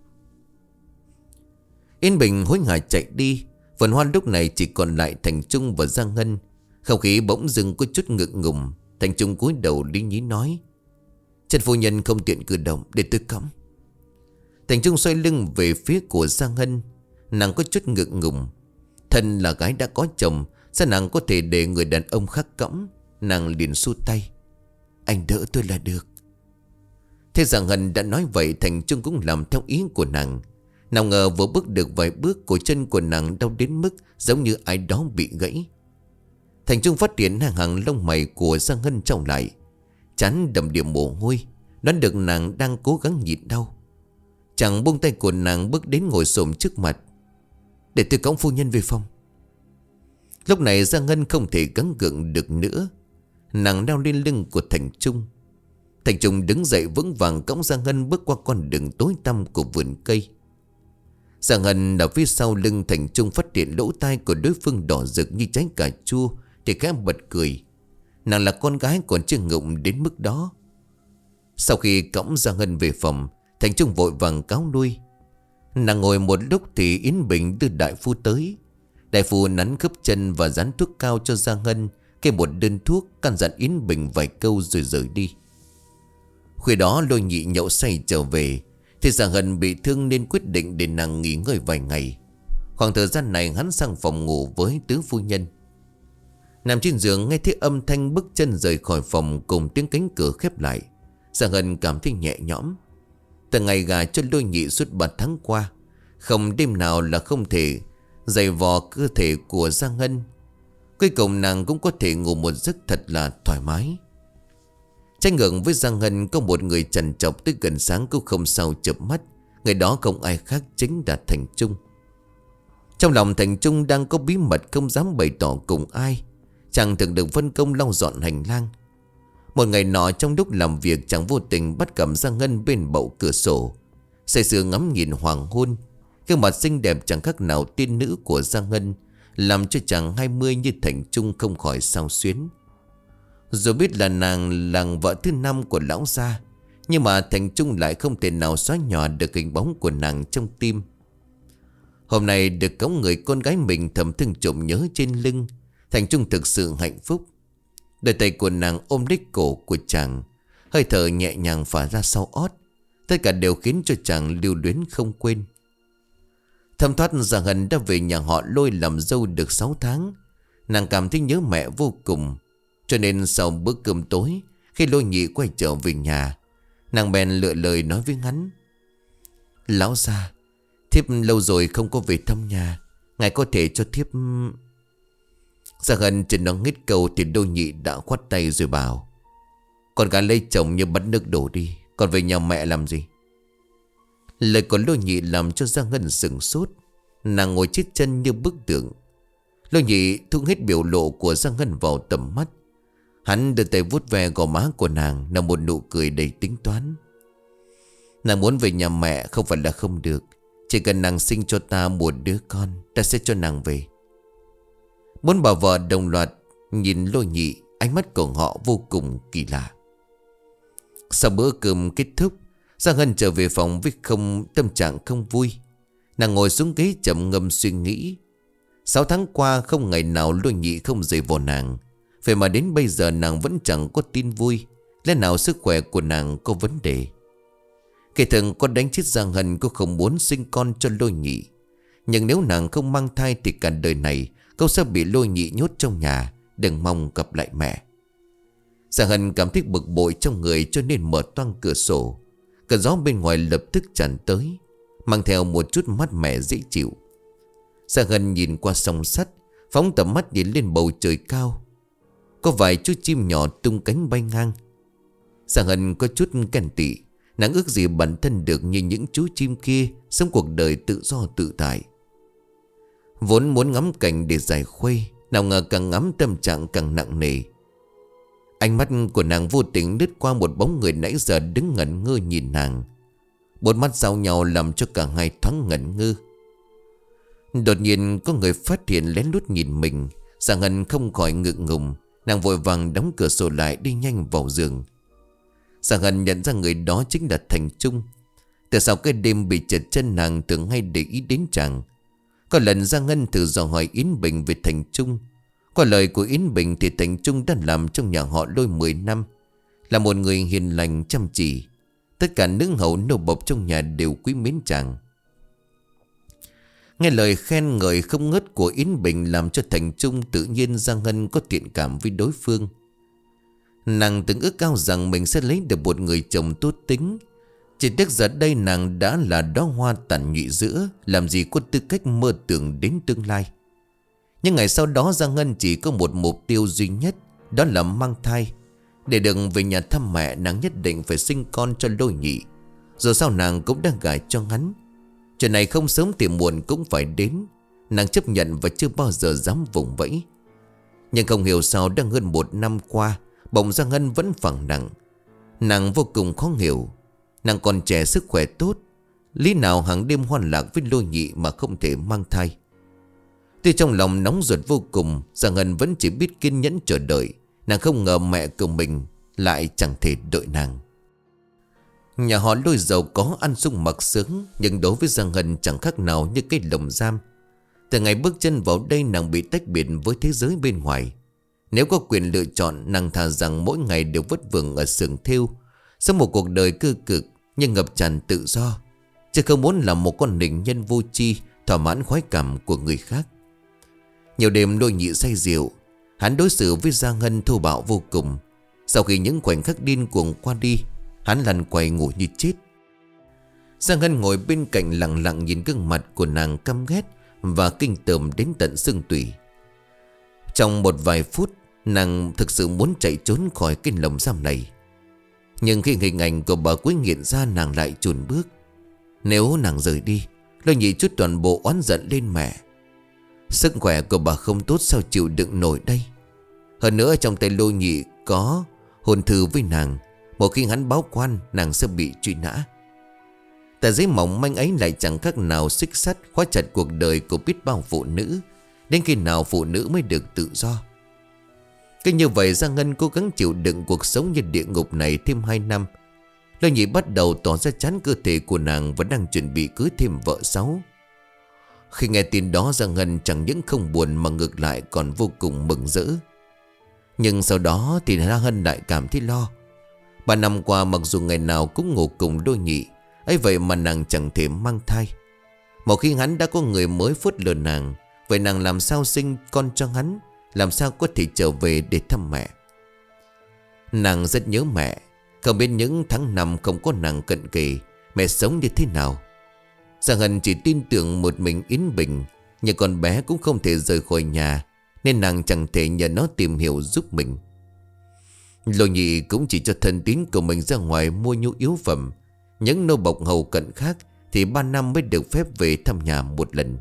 Yến Bình hối hả chạy đi. Vườn hoa lúc này chỉ còn lại Thành Trung và Giang Hân. Không khí bỗng dưng có chút ngượng ngùng. Thành Trung cúi đầu lý nhí nói: "Chân phu nhân không tiện cử động, để tôi cõng." Thành Trung xoay lưng về phía của Giang Hân. Nàng có chút ngượng ngùng. Thân là gái đã có chồng, sao nàng có thể để người đàn ông khác cõng? Nàng liền xua tay: "Anh đỡ tôi là được." Thế Giang Hân đã nói vậy, Thành Trung cũng làm theo ý của nàng. Nào ngờ vừa bước được vài bước, cổ chân của nàng đau đến mức giống như ai đó bị gãy. Thành Trung phát hiện hàng lông mày của Giang Hân trao lại, trán đầm đìa mồ hôi, đoán được nàng đang cố gắng nhịn đau. Chàng buông tay của nàng, bước đến ngồi xổm trước mặt: "Để tôi cõng phu nhân về phòng." Lúc này Giang Hân không thể gắng gượng được nữa. Nàng leo lên lưng của Thành Trung. Thành Trung đứng dậy vững vàng cõng Giang Hân bước qua con đường tối tăm của vườn cây. Giang Hân ở phía sau lưng Thành Trung phát hiện lỗ tai của đối phương đỏ rực như trái cà chua thì khẽ bật cười. Nàng là con gái còn chưa ngụng đến mức đó. Sau khi cõng Giang Hân về phòng, Thành Trung vội vàng cáo lui. Nàng ngồi một lúc thì Yến Bình đưa đại phu tới. Đại phu nắn khớp chân và dán thuốc cao cho Giang Hân, kê một đơn thuốc, căn dặn Yến Bình vài câu rồi rời đi. Khuya đó Lôi Nhị nhậu say trở về, thì Giang Hân bị thương nên quyết định để nàng nghỉ ngơi vài ngày. Khoảng thời gian này hắn sang phòng ngủ với tứ phu nhân. Nằm trên giường nghe thấy âm thanh bước chân rời khỏi phòng cùng tiếng cánh cửa khép lại, Giang Hân cảm thấy nhẹ nhõm. Từ ngày gả cho Lôi Nhị suốt 3 tháng qua, không đêm nào là không thể giày vò cơ thể của Giang Hân. Cuối cùng nàng cũng có thể ngủ một giấc thật là thoải mái. Trái ngược với Giang Hân, có một người trằn trọc tới gần sáng cũng không sao chợp mắt. Người đó không ai khác chính là Thành Trung. Trong lòng Thành Trung đang có bí mật không dám bày tỏ cùng ai. Chàng thường được phân công lau dọn hành lang. Một ngày nọ trong lúc làm việc, chàng vô tình bắt gặp Giang Hân bên bậu cửa sổ, say sưa ngắm nhìn hoàng hôn. Gương mặt xinh đẹp chẳng khác nào tiên nữ của Giang Hân làm cho chàng 20 như Thành Trung không khỏi xao xuyến. Dù biết là nàng là vợ thứ 5 của lão gia, nhưng mà Thành Trung lại không thể nào xóa nhòa được hình bóng của nàng trong tim. Hôm nay được cõng người con gái mình thầm thương trộm nhớ trên lưng, Thành Trung thực sự hạnh phúc. Đôi tay của nàng ôm lấy cổ của chàng, hơi thở nhẹ nhàng phả ra sau ót. Tất cả đều khiến cho chàng lưu luyến không quên. Thầm thoát Giang Hân đã về nhà họ Lôi làm dâu được 6 tháng. Nàng cảm thấy nhớ mẹ vô cùng. Cho nên sau bữa cơm tối, khi Lôi Nhị quay trở về nhà, nàng bèn lựa lời nói với hắn: "Lão gia, thiếp lâu rồi không có về thăm nhà, ngài có thể cho thiếp..." Giang Hân chỉ nói hết câu thì Lôi Nhị đã khoát tay rồi bảo: "Con gái lấy chồng như bắt nước đổ đi, còn về nhà mẹ làm gì?" Lời của Lôi Nhị làm cho Giang Hân sửng sốt. Nàng ngồi chết chân như bức tượng. Lôi Nhị thu hết biểu lộ của Giang Hân vào tầm mắt. Hắn đưa tay vuốt ve gò má của nàng, là một nụ cười đầy tính toán. "Nàng muốn về nhà mẹ không phải là không được. Chỉ cần nàng sinh cho ta một đứa con, ta sẽ cho nàng về." Bốn bà vợ đồng loạt nhìn Lôi Nhị, ánh mắt của họ vô cùng kỳ lạ. Sau bữa cơm kết thúc, Giang Hân trở về phòng với tâm trạng không vui. Nàng ngồi xuống ghế chậm ngâm suy nghĩ. 6 tháng qua không ngày nào Lôi Nhị không rời vào nàng. Vậy mà đến bây giờ nàng vẫn chẳng có tin vui. Lẽ nào sức khỏe của nàng có vấn đề? Kể thường có đánh chết Giang Hân, cô không muốn sinh con cho Lôi Nhị. Nhưng nếu nàng không mang thai thì cả đời này cô sẽ bị Lôi Nhị nhốt trong nhà, đừng mong gặp lại mẹ. Giang Hân cảm thấy bực bội trong người cho nên mở toang cửa sổ. Cơn gió bên ngoài lập tức tràn tới, mang theo một chút mát mẻ dễ chịu. Giang Hân nhìn qua song sắt, phóng tầm mắt nhìn lên bầu trời cao. Có vài chú chim nhỏ tung cánh bay ngang. Giang Hân có chút ghen tị. Nàng ước gì bản thân được như những chú chim kia, sống cuộc đời tự do tự tại. Vốn muốn ngắm cảnh để giải khuây, nào ngờ càng ngắm tâm trạng càng nặng nề. Ánh mắt của nàng vô tình lướt qua một bóng người nãy giờ đứng ngẩn ngơ nhìn nàng. Bốn mắt giao nhau làm cho cả hai thoáng ngẩn ngơ. Đột nhiên có người phát hiện lén lút nhìn mình. Giang Hân không khỏi ngượng ngùng. Nàng vội vàng đóng cửa sổ lại, đi nhanh vào giường. Giang Hân nhận ra người đó chính là Thành Trung. Từ sau cái đêm bị trượt chân, nàng thường hay để ý đến chàng. Có lần Giang Hân thử dò hỏi Yến Bình về Thành Trung. Qua lời của Yến Bình thì Thành Trung đã làm trong nhà họ Lôi 10 năm, là một người hiền lành chăm chỉ. Tất cả nữ hầu nô bộc trong nhà đều quý mến chàng. Nghe lời khen ngợi không ngớt của Yến Bình làm cho Thành Trung tự nhiên Giang Hân có thiện cảm với đối phương. Nàng từng ước ao rằng mình sẽ lấy được một người chồng tốt tính. Chỉ tiếc giờ đây nàng đã là đóa hoa tàn nhụy giữa, làm gì có tư cách mơ tưởng đến tương lai. Nhưng ngày sau đó Giang Hân chỉ có một mục tiêu duy nhất, đó là mang thai. Để được về nhà thăm mẹ, nàng nhất định phải sinh con cho Lôi Nhị. Rồi sau nàng cũng đang gả cho hắn. Chuyện này không sớm thì muộn cũng phải đến. Nàng chấp nhận và chưa bao giờ dám vùng vẫy. Nhưng không hiểu sao đang hơn 1 năm qua, bỗng Giang Hân vẫn phẳng nặng. Nàng vô cùng khó hiểu. Nàng còn trẻ, sức khỏe tốt, lý nào hàng đêm hoan lạc với Lôi Nhị mà không thể mang thai. Tuy trong lòng nóng ruột vô cùng, Giang Hân vẫn chỉ biết kiên nhẫn chờ đợi. Nàng không ngờ mẹ của mình lại chẳng thể đợi nàng. Nhà họ Lôi giàu có, ăn sung mặc sướng, nhưng đối với Giang Hân chẳng khác nào như cái lồng giam. Từ ngày bước chân vào đây, nàng bị tách biệt với thế giới bên ngoài. Nếu có quyền lựa chọn, nàng thà rằng mỗi ngày đều vất vưởng ở xưởng thêu, sống một cuộc đời cơ cực nhưng ngập tràn tự do, chứ không muốn làm một con nịnh nhân vô tri, thỏa mãn khoái cảm của người khác. Nhiều đêm Lôi Nhị say rượu, hắn đối xử với Giang Hân thô bạo vô cùng. Sau khi những khoảnh khắc điên cuồng qua đi, hắn lăn quay ngủ như chết. Giang Hân ngồi bên cạnh lặng lặng nhìn gương mặt của nàng căm ghét và kinh tởm đến tận xương tủy. Trong một vài phút, nàng thực sự muốn chạy trốn khỏi cái lồng giam này. Nhưng khi hình ảnh của bà Quế hiện ra, nàng lại chùn bước. Nếu nàng rời đi, Lôi Nhị chút toàn bộ oán giận lên mẹ. Sức khỏe của bà không tốt, sao chịu đựng nổi đây. Hơn nữa trong tay Lôi Nhị có hôn thư với nàng. Một khi hắn báo quan, nàng sẽ bị truy nã. Tờ giấy mỏng manh ấy lại chẳng khác nào xích sắt khóa chặt cuộc đời của biết bao phụ nữ. Đến khi nào phụ nữ mới được tự do. Cứ như vậy Giang Hân cố gắng chịu đựng cuộc sống như địa ngục này thêm 2 năm. Lôi Nhị bắt đầu tỏ ra chán cơ thể của nàng và đang chuẩn bị cưới thêm vợ 6. Khi nghe tin đó, Giang Hân chẳng những không buồn mà ngược lại còn vô cùng mừng rỡ. Nhưng sau đó thì Giang Hân lại cảm thấy lo. 3 năm qua mặc dù ngày nào cũng ngủ cùng Lôi Nhị, ấy vậy mà nàng chẳng thể mang thai. Một khi hắn đã có người mới phớt lờ nàng, vậy nàng làm sao sinh con cho hắn, làm sao có thể trở về để thăm mẹ. Nàng rất nhớ mẹ. Không biết những tháng năm không có nàng cận kề, mẹ sống như thế nào. Giang Hân chỉ tin tưởng một mình Yến Bình, nhưng con bé cũng không thể rời khỏi nhà, nên nàng chẳng thể nhờ nó tìm hiểu giúp mình. Lôi Nhị cũng chỉ cho thân tín của mình ra ngoài mua nhu yếu phẩm. Những nô bộc hầu cận khác thì 3 năm mới được phép về thăm nhà một lần.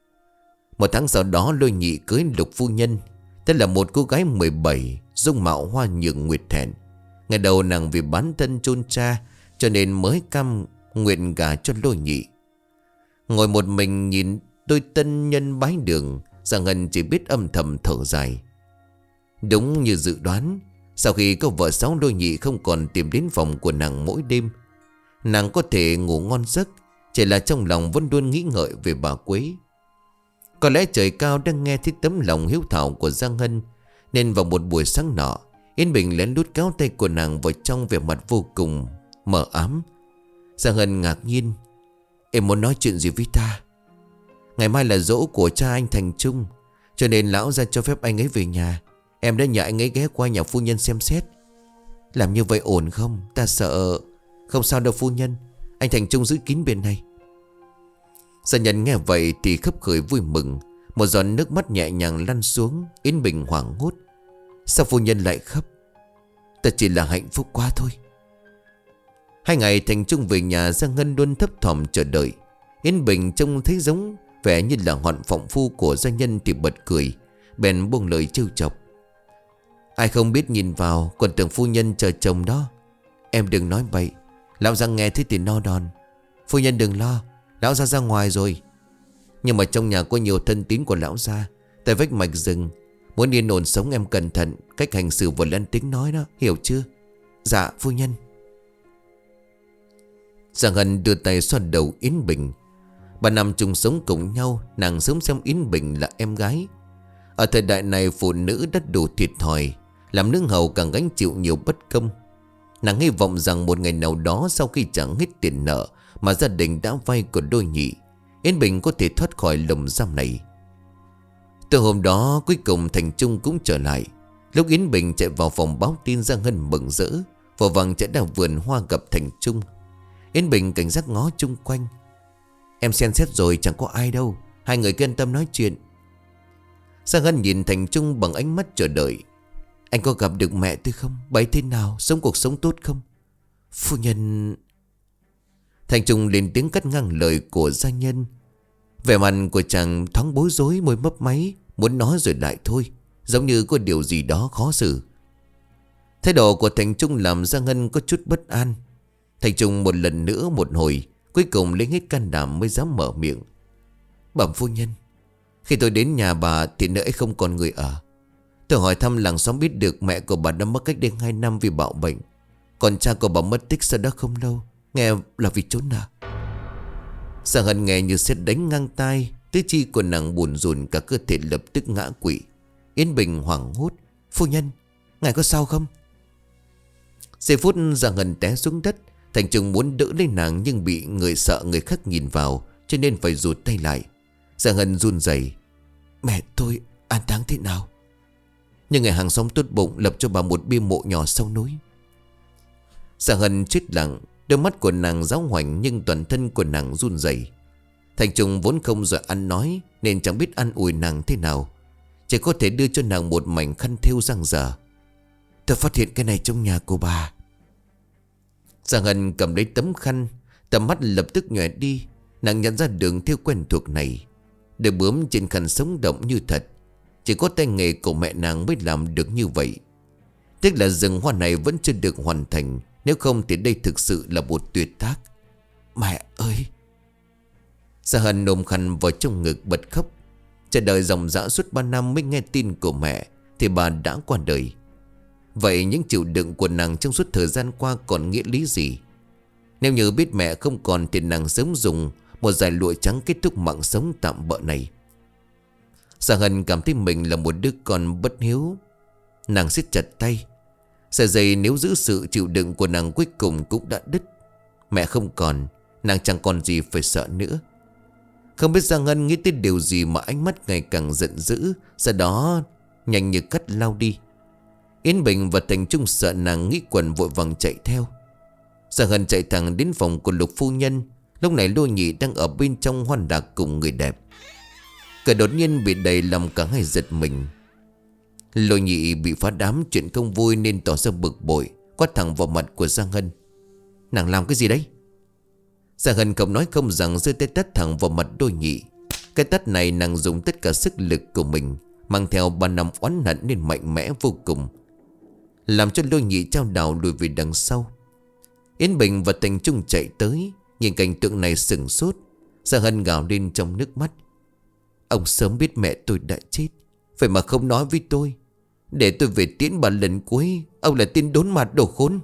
1 tháng sau đó Lôi Nhị cưới Lục phu nhân. Thế là một cô gái 17, dung mạo hoa nhường nguyệt thẹn. Ngày đầu nàng vì bán thân chôn cha cho nên mới cam nguyện gả cho Lôi Nhị. Ngồi một mình nhìn đôi tân nhân bái đường, Giang Hân chỉ biết âm thầm thở dài. Đúng như dự đoán, sau khi có vợ 6, Lôi Nhị không còn tìm đến phòng của nàng mỗi đêm. Nàng có thể ngủ ngon giấc, chỉ là trong lòng vẫn luôn nghĩ ngợi về bà Quế. Có lẽ trời cao đang nghe thấy tấm lòng hiếu thảo của Giang Hân, nên vào một buổi sáng nọ, Yến Bình lén lút kéo tay của nàng vào trong, vẻ mặt vô cùng mờ ám. Giang Hân ngạc nhiên: "Em muốn nói chuyện gì với ta?" Ngày mai là giỗ của cha anh Thành Trung, cho nên lão ra cho phép anh ấy về nhà. Em đã nhờ anh ấy ghé qua nhà phu nhân xem xét. Làm như vậy ổn không? Ta sợ. Không sao đâu phu nhân, anh Thành Trung giữ kín bên này. Gia nhân nghe vậy thì khấp khởi vui mừng. Một giọt nước mắt nhẹ nhàng lăn xuống. Yến Bình hoảng hốt. Sao phu nhân lại khóc? Ta chỉ là hạnh phúc quá thôi. 2 ngày Thành Trung về nhà, Gia Ngân luôn thấp thỏm chờ đợi. Yến Bình trông thấy giống vẻ như là họn phọng phu của gia nhân thì bật cười, bèn buông lời trêu chọc. Ai không biết nhìn vào còn tưởng phu nhân chờ chồng đó. Em đừng nói bậy, lão Gia nghe thấy thì no đòn. Phu nhân đừng lo, lão Gia ra ngoài rồi. Nhưng mà trong nhà có nhiều thân tín của lão Gia, tại vách mạch rừng. Muốn yên ổn sống em cẩn thận, cách hành xử vừa lân tính nói đó, hiểu chưa? Dạ phu nhân. Gia Ngân đưa tay xoa đầu Yến Bình. 3 năm chung sống cùng nhau, nàng sớm xem Yến Bình là em gái. Ở thời đại này phụ nữ đã đủ thiệt thòi, làm nương hầu càng gánh chịu nhiều bất công. Nàng hy vọng rằng một ngày nào đó, sau khi trả hết tiền nợ mà gia đình đã vay của đôi nhị, Yến Bình có thể thoát khỏi lồng giam này. Từ hôm đó cuối cùng Thành Trung cũng trở lại. Lúc Yến Bình chạy vào phòng báo tin, Gia Ngân mừng rỡ, vội vàng chạy ra vườn hoa gặp Thành Trung. Yến Bình cảnh giác ngó chung quanh. Em xem xét rồi, chẳng có ai đâu, hai người cứ yên tâm nói chuyện. Gia Ngân nhìn Thành Trung bằng ánh mắt chờ đợi. Anh có gặp được mẹ tôi không? Bà ấy thế nào? Sống cuộc sống tốt không? Phu nhân... Thành Trung lên tiếng cắt ngang lời của gia nhân. Vẻ mặt của chàng thoáng bối rối, môi mấp máy, muốn nói rồi lại thôi, giống như có điều gì đó khó xử. Thái độ của Thành Trung làm Gia Ngân có chút bất an. Thành Trung một lần nữa một hồi, cuối cùng lấy hết can đảm mới dám mở miệng. Bẩm phu nhân, khi tôi đến nhà bà thì nơi ấy không còn người ở. Tôi hỏi thăm làng xóm biết được mẹ của bà đã mất cách đây 2 năm vì bạo bệnh. Còn cha của bà mất tích sau đó không lâu, nghe là vì trốn nợ. Gia Ngân nghe như sét đánh ngang tai, tứ chi của nàng buồn rùn, cả cơ thể lập tức ngã quỵ. Yến Bình hoảng hốt. Phu nhân, ngài có sao không? Giây phút Gia Ngân té xuống đất. Thành Trung muốn đỡ lấy nàng nhưng bị người sợ người khác nhìn vào, cho nên phải rụt tay lại. Gia Ngân run rẩy. Mẹ tôi an táng thế nào? Nhưng người hàng xóm tốt bụng lập cho bà một bia mộ nhỏ sau núi. Gia Ngân chết lặng. Đôi mắt của nàng giáo hoành nhưng toàn thân của nàng run rẩy. Thành Trung vốn không giỏi ăn nói nên chẳng biết an ủi nàng thế nào, chỉ có thể đưa cho nàng một mảnh khăn thêu dang dở. Tôi phát hiện cái này trong nhà của bà. Gia Ngân cầm lấy tấm khăn, tầm mắt lập tức nhòe đi. Nàng nhận ra đường thêu quen thuộc này. Đôi bướm trên khăn sống động như thật. Chỉ có tay nghề của mẹ nàng mới làm được như vậy. Tiếc là rừng hoa này vẫn chưa được hoàn thành, nếu không thì đây thực sự là một tuyệt tác. Mẹ ơi! Gia Hân ôm khăn vào trong ngực bật khóc. Chờ đợi dòng dã suốt 3 năm mới nghe tin của mẹ thì bà đã qua đời. Vậy những chịu đựng của nàng trong suốt thời gian qua còn nghĩa lý gì? Nếu như biết mẹ không còn thì nàng sớm dùng một dải lụa trắng kết thúc mạng sống tạm bợ này. Gia Hân cảm thấy mình là một đứa con bất hiếu. Nàng siết chặt tay. Sợi dây nếu giữ sự chịu đựng của nàng cuối cùng cũng đã đứt. Mẹ không còn, nàng chẳng còn gì phải sợ nữa. Không biết Giang Ngân nghĩ tới điều gì mà ánh mắt ngày càng giận dữ, sau đó nhanh như cắt lao đi. Yến Bình và Thành Trung sợ nàng nghĩ quần vội vàng chạy theo. Giang Ngân chạy thẳng đến phòng của Lục phu nhân. Lúc này Lô Nhị đang ở bên trong hoan đạc cùng người đẹp. Cửa đột nhiên bị đẩy làm cả hai giật mình. Lô Nhị bị phá đám chuyện không vui nên tỏ ra bực bội, quát thẳng vào mặt của Giang Ngân. Nàng làm cái gì đấy? Giang Ngân không nói không rằng giơ tay tát thẳng vào mặt Lô Nhị. Cái tát này nàng dùng tất cả sức lực của mình, mang theo 3 năm oán hận nên mạnh mẽ vô cùng, làm cho Lô Nhị trao đảo lùi về đằng sau. Yến Bình và Thành Trung chạy tới, nhìn cảnh tượng này sửng sốt. Giang Ngân gào lên trong nước mắt. Ông sớm biết mẹ tôi đã chết, vậy mà không nói với tôi, để tôi về tiễn bà lần cuối. Ông là tên đốn mặt đồ khốn.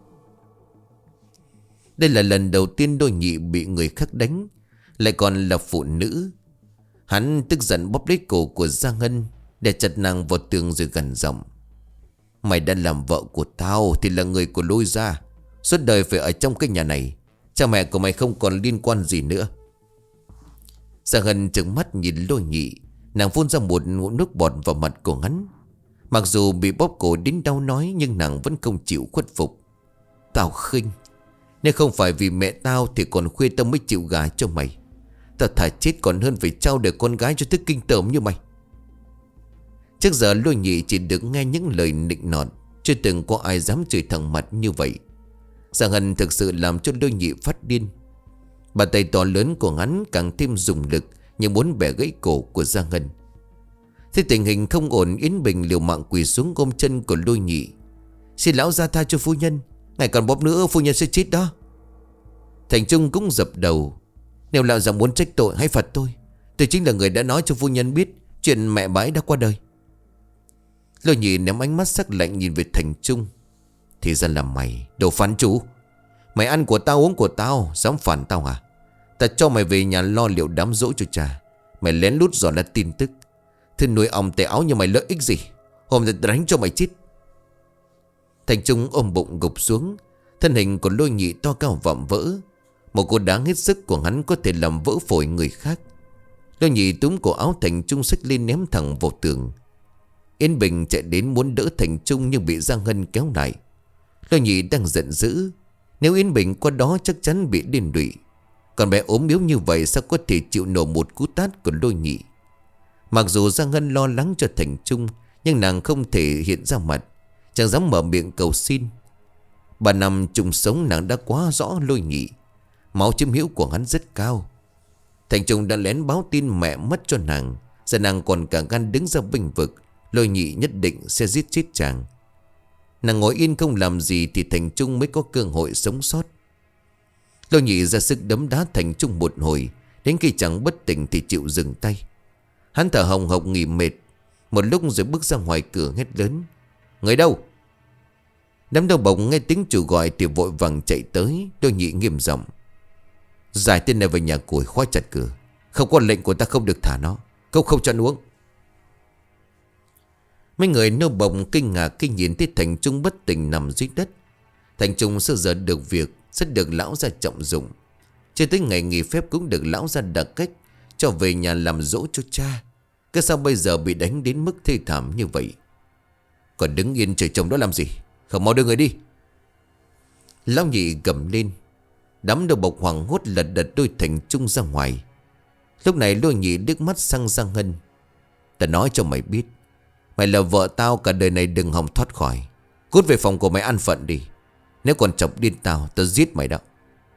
Đây là lần đầu tiên Lô Nhị bị người khác đánh, lại còn là phụ nữ. Hắn tức giận bóp lấy cổ của Giang Ngân, để chặt nàng vào tường rồi gằn giọng. Mày đã làm vợ của tao thì là người của Lôi gia, suốt đời phải ở trong cái nhà này. Cha mẹ của mày không còn liên quan gì nữa. Giang Hân trừng mắt nhìn Lôi Nhị. Nàng phun ra một ngụm nước bọt vào mặt của hắn. Mặc dù bị bóp cổ đến đau nói, nhưng nàng vẫn không chịu khuất phục. Tao khinh. Nếu không phải vì mẹ tao thì còn khuya tao mới chịu gả cho mày. Tao thà chết còn hơn phải trao đời con gái cho thứ kinh tởm như mày. Trước giờ Lôi Nhị chỉ được nghe những lời nịnh nọt, chưa từng có ai dám chửi thẳng mặt như vậy. Giang Hân thực sự làm cho Lôi Nhị phát điên. Bàn tay to lớn của hắn càng thêm dùng lực, như muốn bẻ gãy cổ của Giang Hân. Thế tình hình không ổn, Yến Bình liều mạng quỳ xuống ôm chân của Lôi Nhị. Xin lão ra tha cho phu nhân, ngày còn bóp nữa phu nhân sẽ chết đó. Thành Trung cũng dập đầu. Nếu lão già muốn trách tội hãy phạt tôi. Tôi chính là người đã nói cho phu nhân biết chuyện mẹ bái đã qua đời. Lôi Nhị ném ánh mắt sắc lạnh nhìn về Thành Trung. Thì ra là mày, đồ phản chủ. Mày ăn của tao uống của tao, dám phản tao à? Ta cho mày về nhà lo liệu đám dỗ cho cha. Mày lén lút dò ra tin tức. Thứ nuôi ong tè áo như mày lợi ích gì? Hôm nay đánh cho mày chết. Thành Trung ôm bụng gục xuống. Thân hình của Lôi Nhị to cao vạm vỡ. Một cú đá hết sức của hắn có thể làm vỡ phổi người khác. Lôi Nhị túm cổ áo Thành Trung xách lên ném thẳng vào tường. Yên Bình chạy đến muốn đỡ Thành Trung nhưng bị Giang Hân kéo lại. Lôi Nhị đang giận dữ. Nếu Yên Bình qua đó chắc chắn bị điên đụy. Còn bé ốm yếu như vậy sao có thể chịu nổi một cú tát của Lôi Nhị. Mặc dù Giang Hân lo lắng cho Thành Trung, nhưng nàng không thể hiện ra mặt, chẳng dám mở miệng cầu xin. 3 năm chung sống nàng đã quá rõ Lôi Nhị. Máu chiếm hữu của hắn rất cao. Thành Trung đã lén báo tin mẹ mất cho nàng. Giờ nàng còn cả gan đứng ra bênh vực Lôi Nhị nhất định sẽ giết chết chàng. Nàng ngồi yên không làm gì thì Thành Trung mới có cơ hội sống sót. Lôi Nhị ra sức đấm đá Thành Trung một hồi, đến khi chẳng bất tỉnh thì chịu dừng tay. Hắn thở hồng hộc nghỉ mệt một lúc rồi bước ra ngoài cửa hét lớn: Người đâu? Đám đầu bỗng nghe tiếng chủ gọi thì vội vàng chạy tới. Lôi Nhị nghiêm giọng: Giải tên này về nhà củi, khóa chặt cửa. Không có lệnh của ta không được thả nó. Không cho nó uống. Mấy người nô bồng kinh ngạc khi nhìn thấy Thành Trung bất tỉnh nằm dưới đất. Thành Trung sơ giờ được việc, rất được lão gia trọng dụng. Chưa tới ngày nghỉ phép cũng được lão gia đặc cách cho về nhà làm dỗ cho cha. Cái sao bây giờ bị đánh đến mức thê thảm như vậy? Còn đứng yên trời trồng đó làm gì? Không mau đưa người đi. Lão Nhị gầm lên. Đám đầu bộc hoảng hốt lật đật đôi Thành Trung ra ngoài. Lúc này Lôi Nhị liếc mắt sang Giang Hân. Ta nói cho mày biết, mày là vợ tao, cả đời này đừng hòng thoát khỏi. Cút về phòng của mày ăn phận đi. Nếu còn chọc điên tao giết mày đó.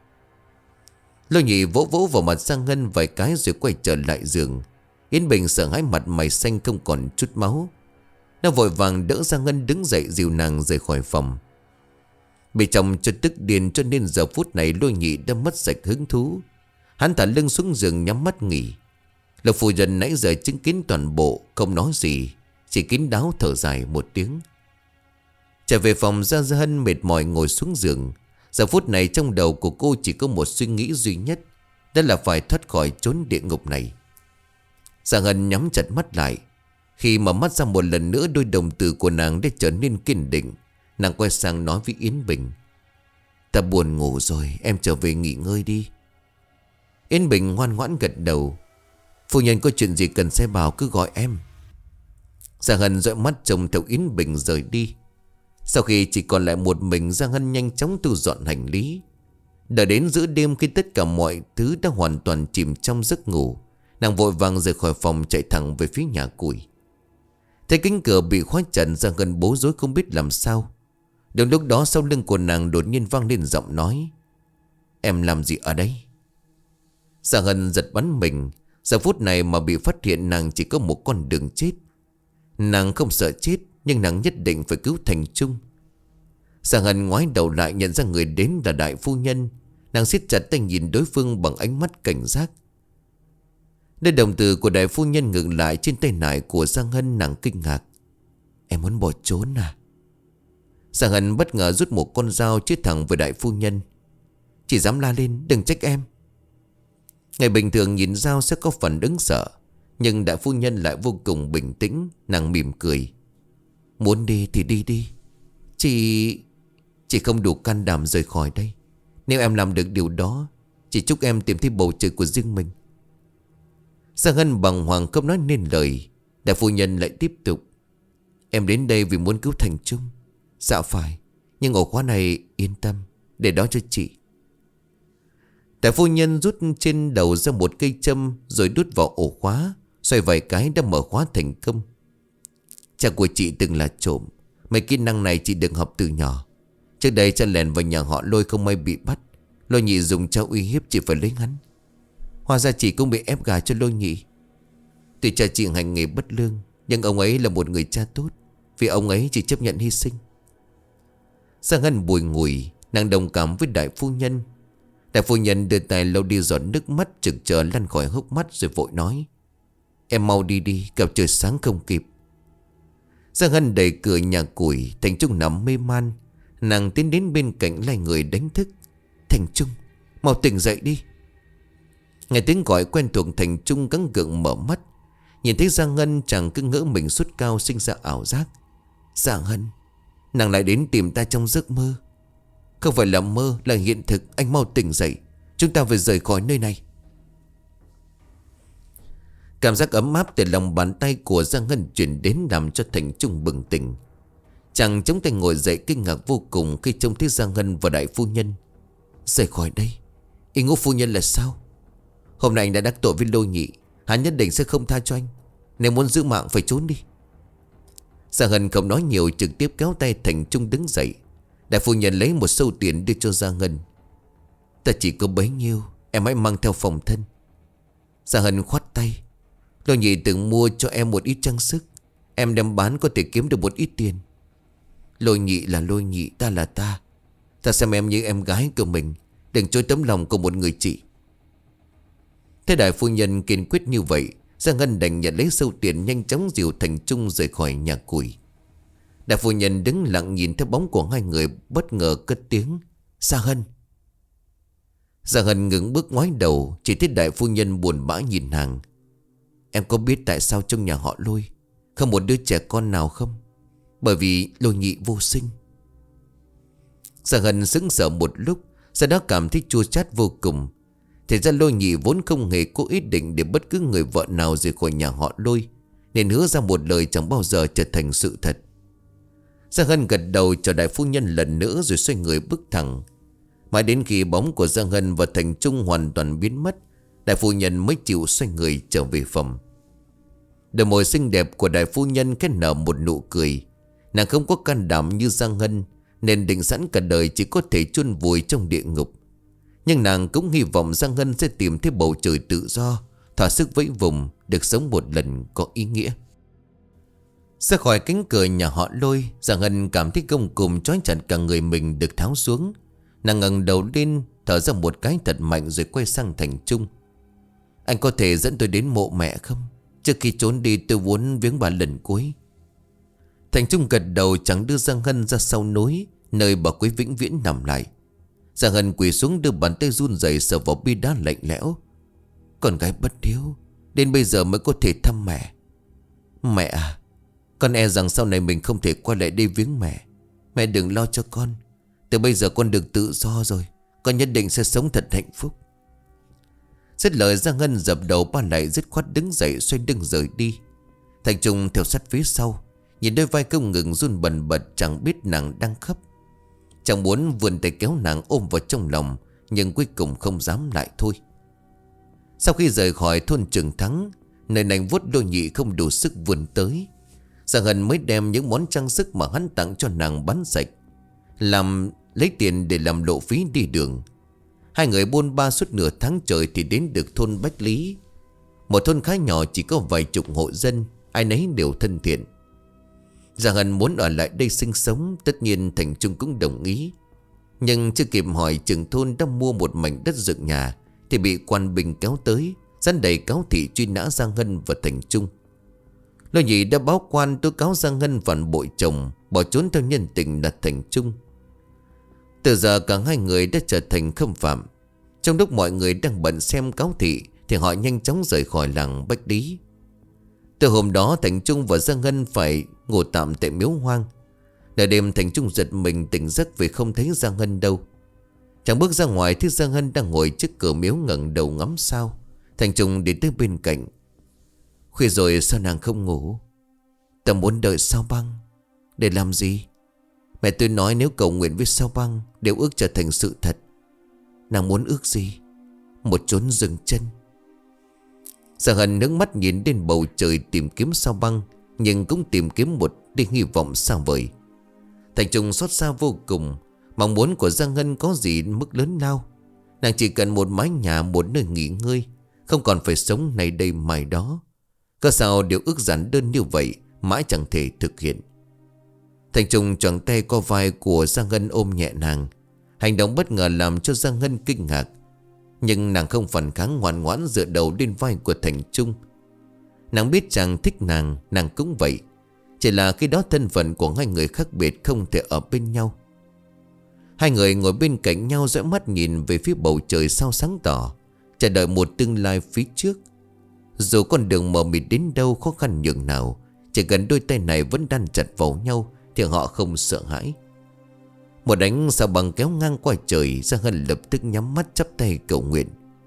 Lôi Nhị vỗ vỗ vào mặt Giang Hân vài cái rồi quay trở lại giường. Yến Bình sợ hãi mặt mày xanh không còn chút máu. Nó vội vàng đỡ Giang Hân đứng dậy dìu nàng rời khỏi phòng. Bị chồng cho tức điên cho nên giờ phút này Lôi Nhị đã mất sạch hứng thú. Hắn thả lưng xuống giường nhắm mắt nghỉ. Lộc phu nhân nãy giờ chứng kiến toàn bộ, không nói gì, chỉ kín đáo thở dài một tiếng. Trở về phòng, Giang Hân mệt mỏi ngồi xuống giường. Giờ phút này trong đầu của cô chỉ có một suy nghĩ duy nhất, đó là phải thoát khỏi chốn địa ngục này. Giang Hân nhắm chặt mắt lại. Khi mở mắt ra một lần nữa, đôi đồng tử của nàng đã trở nên kiên định. Nàng quay sang nói với Yến Bình: Ta buồn ngủ rồi, em trở về nghỉ ngơi đi. Yến Bình ngoan ngoãn gật đầu. Phu nhân có chuyện gì cần sai bảo cứ gọi em. Giang Hân dõi mắt trông theo Yến Bình rời đi. Sau khi chỉ còn lại một mình, Giang Hân nhanh chóng thu dọn hành lý. Đợi đến giữa đêm khi tất cả mọi thứ đã hoàn toàn chìm trong giấc ngủ, nàng vội vàng rời khỏi phòng chạy thẳng về phía nhà củi. Thấy cánh cửa bị khóa chặt, Giang Hân bối rối không biết làm sao. Đúng lúc đó sau lưng của nàng đột nhiên vang lên giọng nói: Em làm gì ở đây? Giang Hân giật bắn mình. Giờ phút này mà bị phát hiện, nàng chỉ có một con đường chết. Nàng không sợ chết, nhưng nàng nhất định phải cứu Thành Trung. Giang Hân ngoái đầu lại nhận ra người đến là đại phu nhân. Nàng siết chặt tay nhìn đối phương bằng ánh mắt cảnh giác. Nơi đồng tử của đại phu nhân ngừng lại trên tay nải của Giang Hân, nàng kinh ngạc: Em muốn bỏ trốn à? Giang Hân bất ngờ rút một con dao chĩa thẳng về đại phu nhân. Chỉ dám la lên, đừng trách em. Ngày bình thường nhìn dao sẽ có phần ứng sợ, nhưng đại phu nhân lại vô cùng bình tĩnh. Nàng mỉm cười: Muốn đi thì đi đi. Chị không đủ can đảm rời khỏi đây. Nếu em làm được điều đó, chị chúc em tìm thấy bầu trời của riêng mình. Giang Hân bàng hoàng không nói nên lời. Đại phu nhân lại tiếp tục: Em đến đây vì muốn cứu Thành Trung. Dạ phải, nhưng ổ khóa này yên tâm, để đó cho chị. Đại phu nhân rút trên đầu ra một cây châm, rồi đút vào ổ khóa, xoay vài cái đã mở khóa thành công. Cha của chị từng là trộm. Mấy kỹ năng này chị được học từ nhỏ. Trước đây cha lèn vào nhà họ Lôi không may bị bắt. Lôi Nhị dùng cha uy hiếp chị phải lấy hắn. Hóa ra chị cũng bị ép gả cho Lôi Nhị. Tuy cha chị hành nghề bất lương, nhưng ông ấy là một người cha tốt. Vì ông ấy chỉ chấp nhận hy sinh. Giang Hân bùi ngùi, nàng đồng cảm với đại phu nhân. Đại phu nhân đưa tay lau đi giọt nước mắt trực chờ lăn khỏi hốc mắt, rồi vội nói: Em mau đi đi, kẻo trời sáng không kịp. Giang Hân đẩy cửa nhà củi. Thành Trung nằm mê man. Nàng tiến đến bên cạnh lai người đánh thức: Thành Trung, mau tỉnh dậy đi. Nghe tiếng gọi quen thuộc, Thành Trung gắng gượng mở mắt. Nhìn thấy Giang Hân, chàng cứ ngỡ mình sốt cao, sinh ra ảo giác. Giang Hân, nàng lại đến tìm ta trong giấc mơ. Không phải là mơ, là hiện thực. Anh mau tỉnh dậy, chúng ta phải rời khỏi nơi này. Cảm giác ấm áp từ lòng bàn tay của Giang Hân chuyển đến, làm cho Thành Trung bừng tỉnh. Chàng chống tay ngồi dậy, kinh ngạc vô cùng khi trông thấy Giang Hân và đại phu nhân. Rời khỏi đây? Ý Ngũ phu nhân là sao? Hôm nay anh đã đắc tội với Lôi Nhị, hắn nhất định sẽ không tha cho anh. Nếu muốn giữ mạng phải trốn đi. Giang Hân không nói nhiều, trực tiếp kéo tay Thành Trung đứng dậy. Đại phu nhân lấy một sâu tiền đưa cho Giang Hân. Ta chỉ có bấy nhiêu, em hãy mang theo phòng thân. Giang Hân khoát tay. Lôi Nhị từng mua cho em một ít trang sức, em đem bán có thể kiếm được một ít tiền. Lôi Nhị là Lôi Nhị, ta là ta. Ta xem em như em gái của mình, đừng trôi tấm lòng của một người chị. Thế đại phu nhân kiên quyết như vậy, Giang Hân đành nhận lấy sâu tiền, nhanh chóng dìu Thành Trung rời khỏi nhà củi. Đại phu nhân đứng lặng nhìn theo bóng của hai người, bất ngờ cất tiếng: Giang Hân. Giang Hân ngừng bước ngoái đầu, chỉ thấy đại phu nhân buồn bã nhìn nàng. Em có biết tại sao trong nhà họ Lôi không một đứa trẻ con nào không? Bởi vì Lôi Nhị vô sinh. Giang Hân sững sờ một lúc, sau đó cảm thấy chua chát vô cùng. Thì ra Lôi Nhị vốn không hề có ý định để bất cứ người vợ nào rời khỏi nhà họ Lôi, nên hứa ra một lời chẳng bao giờ trở thành sự thật. Giang Hân gật đầu cho đại phu nhân lần nữa, rồi xoay người bước thẳng. Mãi đến khi bóng của Giang Hân và Thành Trung hoàn toàn biến mất, đại phu nhân mới chịu xoay người trở về phòng. Đôi môi xinh đẹp của đại phu nhân khẽ nở một nụ cười. Nàng không có can đảm như Giang Hân, nên định sẵn cả đời chỉ có thể chôn vùi trong địa ngục. Nhưng nàng cũng hy vọng Giang Hân sẽ tìm thấy bầu trời tự do, thỏa sức vẫy vùng, được sống một lần có ý nghĩa. Ra khỏi cánh cửa nhà họ Lôi, Giang Hân cảm thấy gông cùm trói chặt cả người mình được tháo xuống. Nàng ngẩng đầu lên, thở ra một cái thật mạnh, rồi quay sang Thành Trung. Anh có thể dẫn tôi đến mộ mẹ không? Trước khi trốn đi tôi muốn viếng bà lần cuối. Thành Trung gật đầu, chẳng đưa Giang Hân ra sau núi, nơi bà Quế vĩnh viễn nằm lại. Giang Hân quỳ xuống, đưa bàn tay run rẩy sờ vào bia đá lạnh lẽo. Con gái bất hiếu, đến bây giờ mới có thể thăm mẹ. Mẹ à, con e rằng sau này mình không thể quay lại đây viếng mẹ. Mẹ đừng lo cho con. Từ bây giờ con được tự do rồi, con nhất định sẽ sống thật hạnh phúc. Xét lời, Giang Hân dập đầu ba lại, dứt khoát đứng dậy xoay lưng rời đi. Thành Trung theo sát phía sau, nhìn đôi vai không ngừng run bần bật, chẳng biết nàng đang khóc. Chàng muốn vươn tay kéo nàng ôm vào trong lòng, nhưng cuối cùng không dám lại thôi. Sau khi rời khỏi thôn Trường Thắng, nơi nành vuốt Lôi Nhị không đủ sức vươn tới, Giang Hân mới đem những món trang sức mà hắn tặng cho nàng bán sạch, lấy tiền để làm lộ phí đi đường. Hai người bôn ba suốt nửa tháng trời thì đến được thôn Bách Lý. Một thôn khá nhỏ, chỉ có vài chục hộ dân, ai nấy đều thân thiện. Giang Hân muốn ở lại đây sinh sống, tất nhiên Thành Trung cũng đồng ý. Nhưng chưa kịp hỏi trưởng thôn đã mua một mảnh đất dựng nhà, thì bị quan binh kéo tới, dán đầy cáo thị truy nã Giang Hân và Thành Trung. Lôi Nhị đã báo quan tố cáo Giang Hân phản bội chồng, bỏ trốn theo nhân tình là Thành Trung. Từ giờ cả hai người đã trở thành khâm phạm. Trong lúc mọi người đang bận xem cáo thị, thì họ nhanh chóng rời khỏi làng Bách Lý. Từ hôm đó, Thành Trung và Giang Hân phải ngủ tạm tại miếu hoang. Nửa đêm, Thành Trung giật mình tỉnh giấc vì không thấy Giang Hân đâu. Chàng bước ra ngoài thấy Giang Hân đang ngồi trước cửa miếu ngẩng đầu ngắm sao. Thành Trung đi tới bên cạnh, Khuya rồi sao nàng không ngủ? Ta muốn đợi Sao Băng. Để làm gì? Mẹ tôi nói nếu cầu nguyện với Sao Băng đều ước trở thành sự thật. Nàng muốn ước gì? Một chốn dừng chân. Giang Hân nước mắt nhìn lên bầu trời tìm kiếm Sao Băng, nhưng cũng tìm kiếm một tia hy vọng xa vời. Thành Trung xót xa vô cùng. Mong muốn của Giang Hân có gì mức lớn lao. Nàng chỉ cần một mái nhà, một nơi nghỉ ngơi, không còn phải sống này đây mai đó. Có sao điều ước giản đơn như vậy mãi chẳng thể thực hiện. Thành Trung choàng tay co vai của Giang Hân ôm nhẹ nàng. Hành động bất ngờ làm cho Giang Hân kinh ngạc, nhưng nàng không phản kháng, ngoan ngoãn dựa đầu lên vai của Thành Trung. Nàng biết chàng thích nàng, nàng cũng vậy. Chỉ là khi đó thân phận của hai người khác biệt, không thể ở bên nhau. Hai người ngồi bên cạnh nhau, dõi mắt nhìn về phía bầu trời sao sáng tỏ, chờ đợi một tương lai phía trước. Dù con đường mờ mịt đến đâu, khó khăn nhường nào, chỉ cần đôi tay này vẫn đan chặt vào nhau thì họ không sợ hãi. Một ánh sao băng kéo ngang qua trời, Giang Hân lập tức nhắm mắt chắp tay cầu nguyện.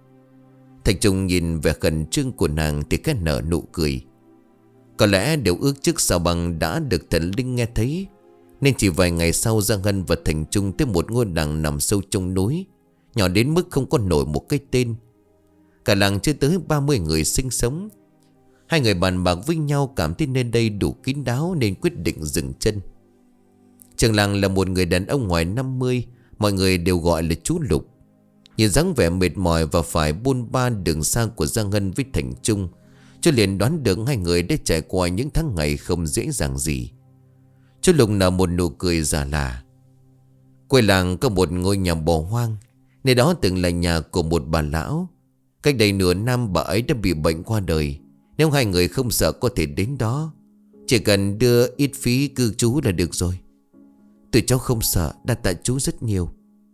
Thành Trung nhìn vẻ khẩn trương của nàng thì cái nở nụ cười. Có lẽ điều ước trước sao băng đã được thần linh nghe thấy, nên chỉ vài ngày sau Giang Hân và Thành Trung tới một ngôi làng nằm sâu trong núi, nhỏ đến mức không có nổi một cái tên. Cả làng chưa tới 30 người sinh sống. Hai người bàn bạc với nhau, cảm thấy nơi đây đủ kín đáo nên quyết định dừng chân. Trưởng làng là một người đàn ông ngoài 50, mọi người đều gọi là chú Lục. Nhìn dáng vẻ mệt mỏi và phải buôn ba đường xa của Giang Hân với Thành Trung, chú liền đoán được hai người đã trải qua những tháng ngày không dễ dàng gì. Chú Lục nở một nụ cười già lạ. Quê làng có một ngôi nhà bỏ hoang, nơi đó từng là nhà của một bà lão. Cách đây nửa năm bà ấy đã bị bệnh qua đời. Nếu hai người không sợ có thể đến đó, chỉ cần đưa ít phí cư trú là được rồi. Tụi cháu không sợ, đa tạ chú rất nhiều.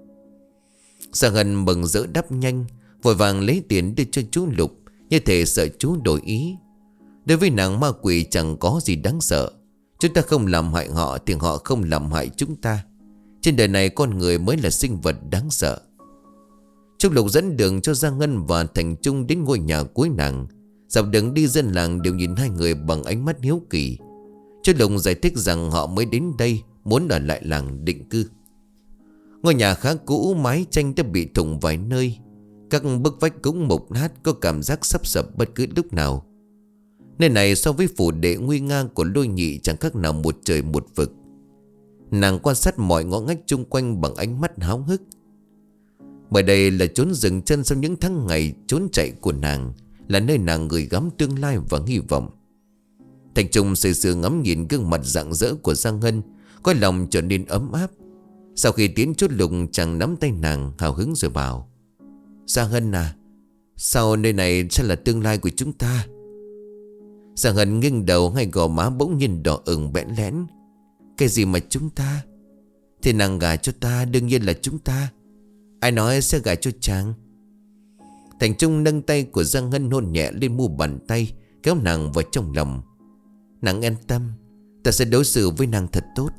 Giang Hân mừng rỡ đáp nhanh, vội vàng lấy tiền đưa cho chú Lục, như thể sợ chú đổi ý. Đối với nàng, ma quỷ chẳng có gì đáng sợ. Chúng ta không làm hại họ thì họ không làm hại chúng ta. Trên đời này con người mới là sinh vật đáng sợ. Chú Lục dẫn đường cho Giang Hân và Thành Trung đến ngôi nhà cuối nàng. Dọc đường đi, dân làng đều nhìn hai người bằng ánh mắt hiếu kỳ. Chú Lục giải thích rằng họ mới đến đây, muốn ở lại làng định cư. Ngôi nhà khá cũ, mái tranh đã bị thủng vài nơi. Các bức vách cũng mục nát, có cảm giác sắp sập bất cứ lúc nào. Nơi này so với phủ đệ nguy nga của Lôi Nhị chẳng khác nào một trời một vực. Nàng quan sát mọi ngõ ngách chung quanh bằng ánh mắt háo hức. Bởi đây là chốn dừng chân sau những tháng ngày trốn chạy của nàng, là nơi nàng gửi gắm tương lai và hy vọng. Thành Trung sờ sờ ngắm nhìn gương mặt rạng rỡ của Giang Hân, có lòng trở nên ấm áp. Sau khi tiến chút Lục, chàng nắm tay nàng hào hứng rồi bảo: Giang Hân à, sau nơi này sẽ là tương lai của chúng ta. Giang Hân nghiêng đầu, hai gò má bỗng nhiên đỏ ửng bẽn lẽn. Cái gì mà chúng ta? Thì nàng gả cho ta, đương nhiên là chúng ta. Ai nói sẽ gả cho chàng? Thành Trung nâng tay của Giang Hân hôn nhẹ lên mu bàn tay, kéo nàng vào trong lòng. Nàng yên tâm, ta sẽ đối xử với nàng thật tốt.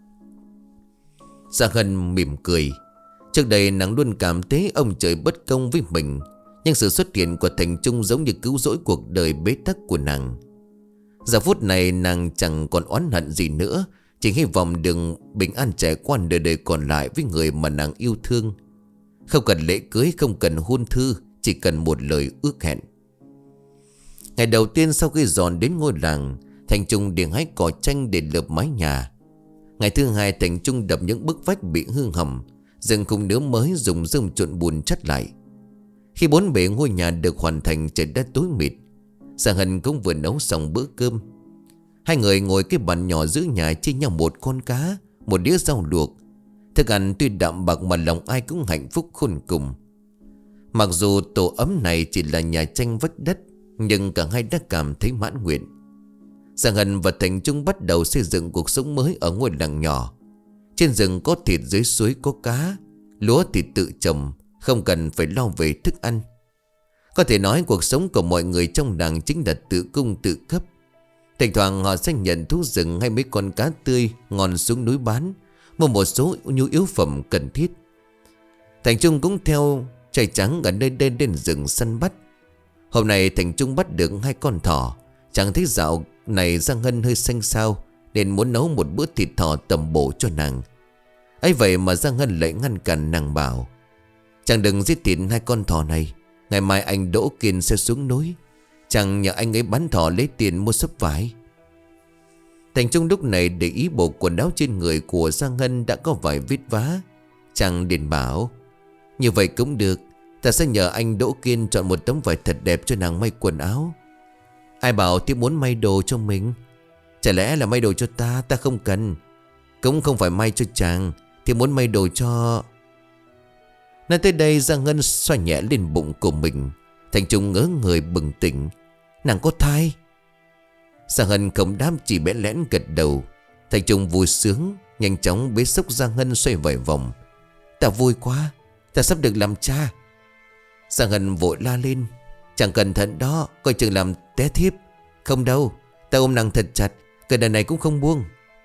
Giang Hân mỉm cười. Trước đây nàng luôn cảm thấy ông trời bất công với mình, nhưng sự xuất hiện của Thành Trung giống như cứu rỗi cuộc đời bế tắc của nàng. Giờ phút này nàng chẳng còn oán hận gì nữa, chỉ hy vọng được bình an trải qua đời đời còn lại với người mà nàng yêu thương. Không cần lễ cưới, không cần hôn thư, chỉ cần một lời ước hẹn. Ngày đầu tiên sau khi dọn đến ngôi làng, Thành Trung đi hái cỏ tranh để lợp mái nhà. Ngày thứ hai, Thành Trung đập những bức vách bị hư hỏng, dựng khung nứa mới dùng rơm trộn bùn chất lại. Khi bốn bề ngôi nhà được hoàn thành, trời đất tối mịt. Giang Hân cũng vừa nấu xong bữa cơm. Hai người ngồi cái bàn nhỏ giữa nhà, chia nhau một con cá, một đĩa rau luộc. Thức ăn tuy đạm bạc mà lòng ai cũng hạnh phúc khôn cùng. Mặc dù tổ ấm này chỉ là nhà tranh vách đất, nhưng cả hai đã cảm thấy mãn nguyện. Giang Hân và Thành Trung bắt đầu xây dựng cuộc sống mới ở ngôi làng nhỏ. Trên rừng có thịt, dưới suối có cá, lúa thì tự trồng, không cần phải lo về thức ăn. Có thể nói cuộc sống của mọi người trong làng chính là tự cung tự cấp. Thỉnh thoảng họ sẽ nhận thú rừng hay mấy con cá tươi ngon xuống núi bán, mua một số nhu yếu phẩm cần thiết. Thành Trung cũng theo trai trắng ở nơi đây đến rừng săn bắt. Hôm nay Thành Trung bắt được 2 con thỏ, Chẳng thấy dạo này Giang Ngân hơi xanh xao, nên muốn nấu một bữa thịt thỏ tầm bổ cho nàng. Ấy vậy mà Giang Ngân lại ngăn cản nàng bảo: "Chàng đừng giết thịt hai con thỏ này. Ngày mai anh Đỗ Kiên sẽ xuống núi, chàng nhờ anh ấy bán thỏ lấy tiền mua sấp vải." Thành Trung lúc này để ý bộ quần áo trên người của Giang Ngân đã có vài vết vá. Chàng liền bảo: "Như vậy cũng được, ta sẽ nhờ anh Đỗ Kiên chọn một tấm vải thật đẹp cho nàng may quần áo." "Ai bảo thì muốn may đồ cho mình? Chả lẽ là may đồ cho ta? Ta không cần. Cũng không phải may cho chàng, thì muốn may đồ cho..." Nói tới đây Giang Ngân xoa nhẹ lên bụng của mình. Thành Trung ngớ người bừng tỉnh: "Nàng có thai?" Giang Ngân không đáp, chỉ bẽn lẽn gật đầu. Thành Trung vui sướng, nhanh chóng bế xốc Giang Ngân xoay vài vòng: "Ta vui quá, ta sắp được làm cha." Giang Ngân vội la lên: "Chẳng cẩn thận đó, coi chừng làm té thiếp." "Không đâu, ta ôm nàng thật chặt, cả đời này cũng không buông."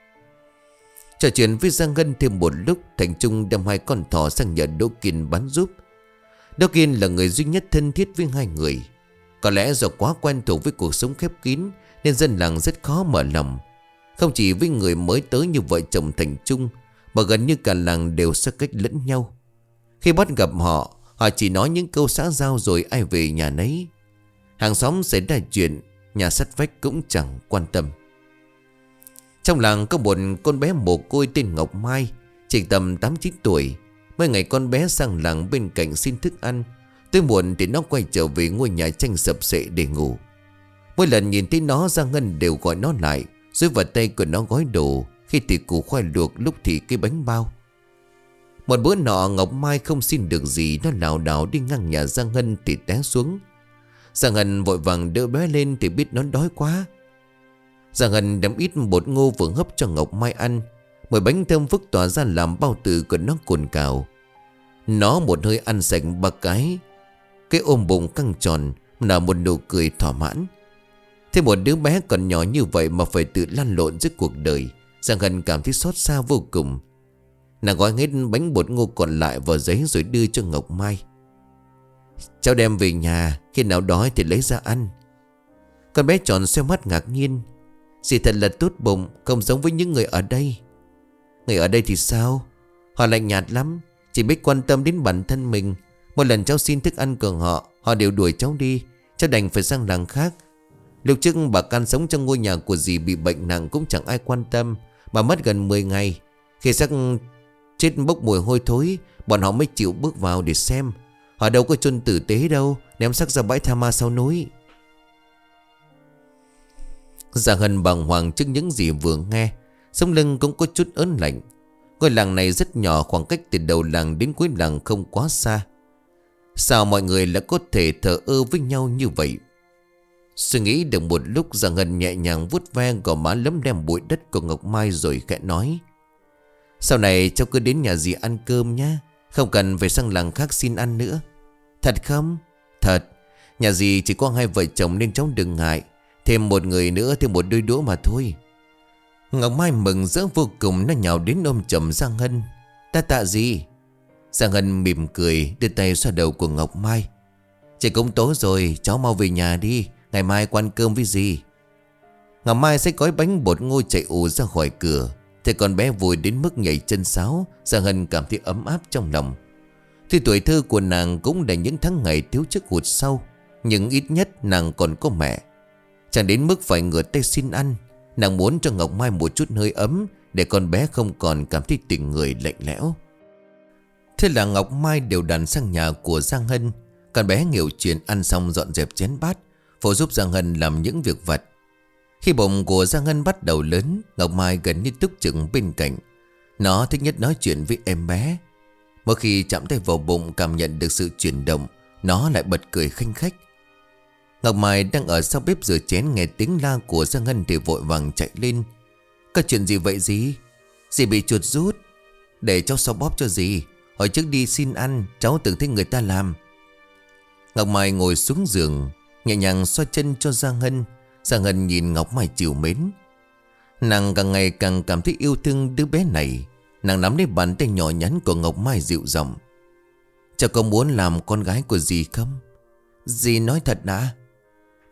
Trò chuyện với Giang Ngân thêm một lúc, Thành Trung đem hai con thỏ sang nhờ Đỗ Kiên bán giúp. Đỗ Kiên là người duy nhất thân thiết với hai người. Có lẽ do quá quen thuộc với cuộc sống khép kín nên dân làng rất khó mở lòng. Không chỉ với người mới tới như vợ chồng Thành Trung, mà gần như cả làng đều xa cách lẫn nhau. Khi bắt gặp họ, họ chỉ nói những câu xã giao rồi ai về nhà nấy. Hàng xóm xảy ra chuyện, nhà sát vách cũng chẳng quan tâm. Trong làng có một con bé mồ côi tên Ngọc Mai, chỉ tầm 8-9 tuổi. Mấy ngày con bé sang làng bên cạnh xin thức ăn, tới muộn thì nó quay trở về ngôi nhà tranh sập sệ để ngủ. Mỗi lần nhìn thấy nó, Giang Ngân đều gọi nó lại, rồi vào tay của nó gói đồ, khi thì củ khoai luộc, lúc thì cái bánh bao. Một bữa nọ Ngọc Mai không xin được gì, nó lảo đảo đi ngang nhà Giang Ngân thì té xuống. Giang Ngân vội vàng đỡ bé lên thì biết nó đói quá. Giang Ngân đem ít bột ngô vừa hấp cho Ngọc Mai ăn. Mùi bánh thơm phức tỏa ra làm bao tử của nó cồn cào. Nó một hơi ăn sạch ba cái ôm bụng căng tròn, nở một nụ cười thỏa mãn. Thế một đứa bé còn nhỏ như vậy mà phải tự lăn lộn giữa cuộc đời, Giang Ngân cảm thấy xót xa vô cùng. Nàng gói hết bánh bột ngô còn lại vào giấy rồi đưa cho Ngọc Mai: "Cháu đem về nhà, khi nào đói thì lấy ra ăn." Con bé tròn xoe mắt ngạc nhiên: "Dì thật là tốt bụng, không giống với những người ở đây." "Người ở đây thì sao? Họ lạnh nhạt lắm, chỉ biết quan tâm đến bản thân mình. Một lần cháu xin thức ăn của họ, họ đều đuổi cháu đi. Cháu đành phải sang làng khác. Lúc trước bà Can sống trong ngôi nhà của dì bị bệnh nặng cũng chẳng ai quan tâm. Bà mất gần 10 ngày. Khi xác chết bốc mùi hôi thối, bọn họ mới chịu bước vào để xem. Họ đâu có chôn tử tế đâu, ném xác ra bãi tha ma sau núi." Giang Ngân bàng hoàng trước những gì vừa nghe, sống lưng cũng có chút ớn lạnh. Ngôi làng này rất nhỏ, khoảng cách từ đầu làng đến cuối làng không quá xa. Sao mọi người lại có thể thờ ơ với nhau như vậy? Suy nghĩ được một lúc, Giang Ngân nhẹ nhàng vuốt ve gò má lấm lem bụi đất của Ngọc Mai rồi khẽ nói: "Sau này cháu cứ đến nhà dì ăn cơm nhé, không cần phải sang làng khác xin ăn nữa." "Thật không?" "Thật, nhà dì chỉ có hai vợ chồng nên cháu đừng ngại. Thêm một người nữa, thêm một đôi đũa mà thôi." Ngọc Mai mừng rỡ vô cùng, nó nhào đến ôm chầm Giang Ngân: "Ta tạ dì." Giang Ngân mỉm cười đưa tay xoa đầu của Ngọc Mai: "Trời cũng tối rồi, cháu mau về nhà đi, ngày mai qua ăn cơm với dì." Ngọc Mai xách gói bánh bột ngô chạy ù ra khỏi cửa. Thế con bé vui đến mức nhảy chân sáo. Giang Ngân cảm thấy ấm áp trong lòng. Tuy tuổi thơ của nàng cũng đầy những tháng ngày thiếu trước hụt sau, nhưng ít nhất nàng còn có mẹ. Chẳng đến mức phải ngửa tay xin ăn. Nàng muốn cho Ngọc Mai một chút hơi ấm, để con bé không còn cảm thấy tình người lạnh lẽo. Thế là Ngọc Mai đều đàn sang nhà của Giang Ngân. Con bé hiểu chuyện, ăn xong dọn dẹp chén bát, phụ giúp Giang Ngân làm những việc vặt. Khi bụng của Giang Ngân bắt đầu lớn, Ngọc Mai gần như túc trực bên cạnh. Nó thích nhất nói chuyện với em bé. Mỗi khi chạm tay vào bụng, cảm nhận được sự chuyển động, nó lại bật cười khanh khách. Ngọc Mai đang ở sau bếp rửa chén, nghe tiếng la của Giang Ngân thì vội vàng chạy lên: "Có chuyện gì vậy dì?" "Dì bị chuột rút." "Để cháu xoa bóp cho dì. Hồi trước đi xin ăn, cháu từng thấy người ta làm." Ngọc Mai ngồi xuống giường, nhẹ nhàng xoa chân cho Giang Ngân. Giang Ngân nhìn Ngọc Mai trìu mến. Nàng càng ngày càng cảm thấy yêu thương đứa bé này. Nàng nắm lấy bàn tay nhỏ nhắn của Ngọc Mai dịu giọng: "Cháu có muốn làm con gái của dì không?" "Dì nói thật đã?" "Thật,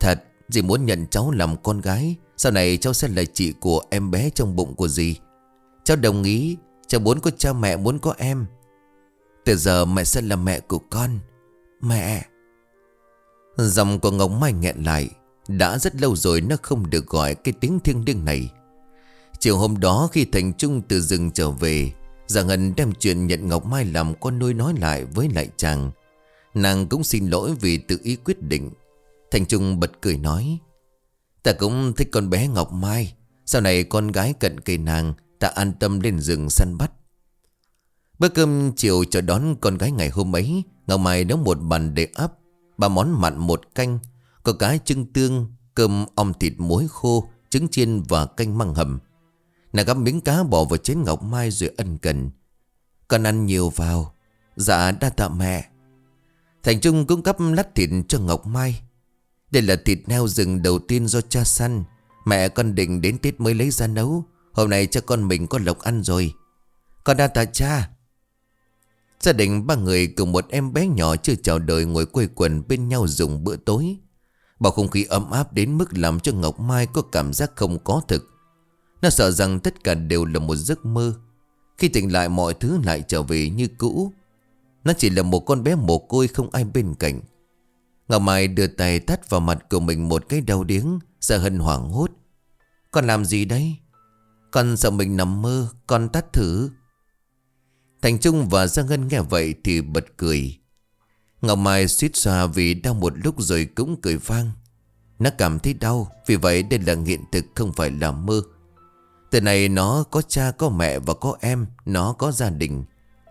Dì muốn nhận cháu làm con gái. Sau này cháu sẽ là chị của em bé trong bụng của dì. Cháu đồng ý. Cháu muốn có cha mẹ, muốn có em. Từ giờ mẹ sẽ là mẹ của con. Mẹ. Giọng của Ngọc Mai nghẹn lại. Đã rất lâu rồi nó không được gọi cái tiếng thiêng liêng này. Chiều hôm đó khi Thành Trung từ rừng trở về, Giang Hân đem chuyện nhận Ngọc Mai làm con nuôi nói lại với lại chàng. Nàng cũng xin lỗi vì tự ý quyết định. Thành Trung bật cười nói: Ta cũng thích con bé Ngọc Mai. Sau này con gái cận kề nàng, ta an tâm lên rừng săn bắt. Bữa cơm chiều chờ đón con gái ngày hôm ấy, Ngọc Mai nấu một bàn để ấp, 3 món mặn 1 canh, có cá trưng tương, cơm ong thịt muối khô, trứng chiên và canh măng hầm. Nàng gắp miếng cá bỏ vào chén Ngọc Mai rồi ân cần: Con ăn nhiều vào. Dạ đa tạ mẹ. Thành Trung cũng gắp lát thịt cho Ngọc Mai. Đây là thịt heo rừng đầu tiên do cha săn. Mẹ con định đến Tết mới lấy ra nấu. Hôm nay cho con mình có lộc ăn rồi. Con đa tạ cha. Gia đình 3 người cùng một em bé nhỏ chưa chào đời ngồi quây quần bên nhau dùng bữa tối. Bầu không khí ấm áp đến mức làm cho Ngọc Mai có cảm giác không có thực. Nó sợ rằng tất cả đều là một giấc mơ. Khi tỉnh lại mọi thứ lại trở về như cũ. Nó chỉ là một con bé mồ côi không ai bên cạnh. Ngọc Mai đưa tay tát vào mặt của mình một cái đau điếng. Giang Hân hoảng hốt: Con làm gì đấy? Con sợ mình nằm mơ. Con tát thử. Thành Trung và Giang Hân nghe vậy thì bật cười. Ngọc Mai suýt xoa vì đau một lúc rồi cũng cười vang. Nó cảm thấy đau, vì vậy đây là hiện thực không phải là mơ. Từ này nó có cha, có mẹ và có em. Nó có gia đình.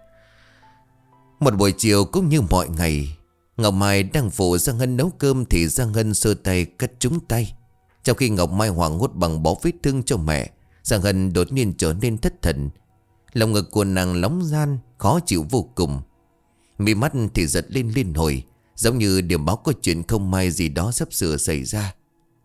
Một buổi chiều cũng như mọi ngày, Ngọc Mai đang phụ Giang Hân nấu cơm thì Giang Hân sơ tay cắt trúng tay. Trong khi Ngọc Mai hoảng hốt bằng bó vết thương cho mẹ, Giang Hân đột nhiên trở nên thất thần. Lòng ngực của nàng nóng ran, khó chịu vô cùng. Mí mắt thì giật lên liên hồi, giống như điểm báo có chuyện không may gì đó sắp sửa xảy ra.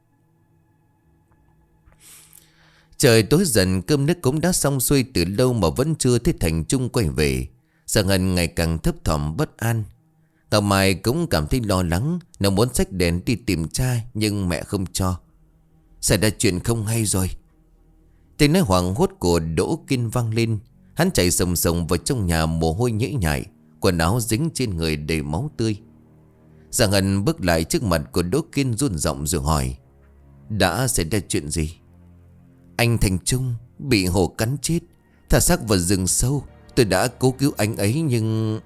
Trời tối dần, cơm nước cũng đã xong xuôi từ lâu mà vẫn chưa thấy Thành Trung quay về. Giang Hân ngày càng thấp thỏm bất an. Ngọc Mai cũng cảm thấy lo lắng. Nó muốn xách đèn đi tìm cha, nhưng mẹ không cho. Xảy ra chuyện không hay rồi. Tiếng nói hoảng hốt của Đỗ Kiên vang lên. Hắn chạy sồng sồng vào trong nhà, mồ hôi nhễ nhại, quần áo dính trên người đầy máu tươi. Giang Hân bước lại trước mặt của Đỗ Kiên run giọng rồi hỏi: Đã xảy ra chuyện gì? Anh Thành Trung bị hổ cắn chết, thả xác vào rừng sâu. Tôi đã cố cứu anh ấy nhưng...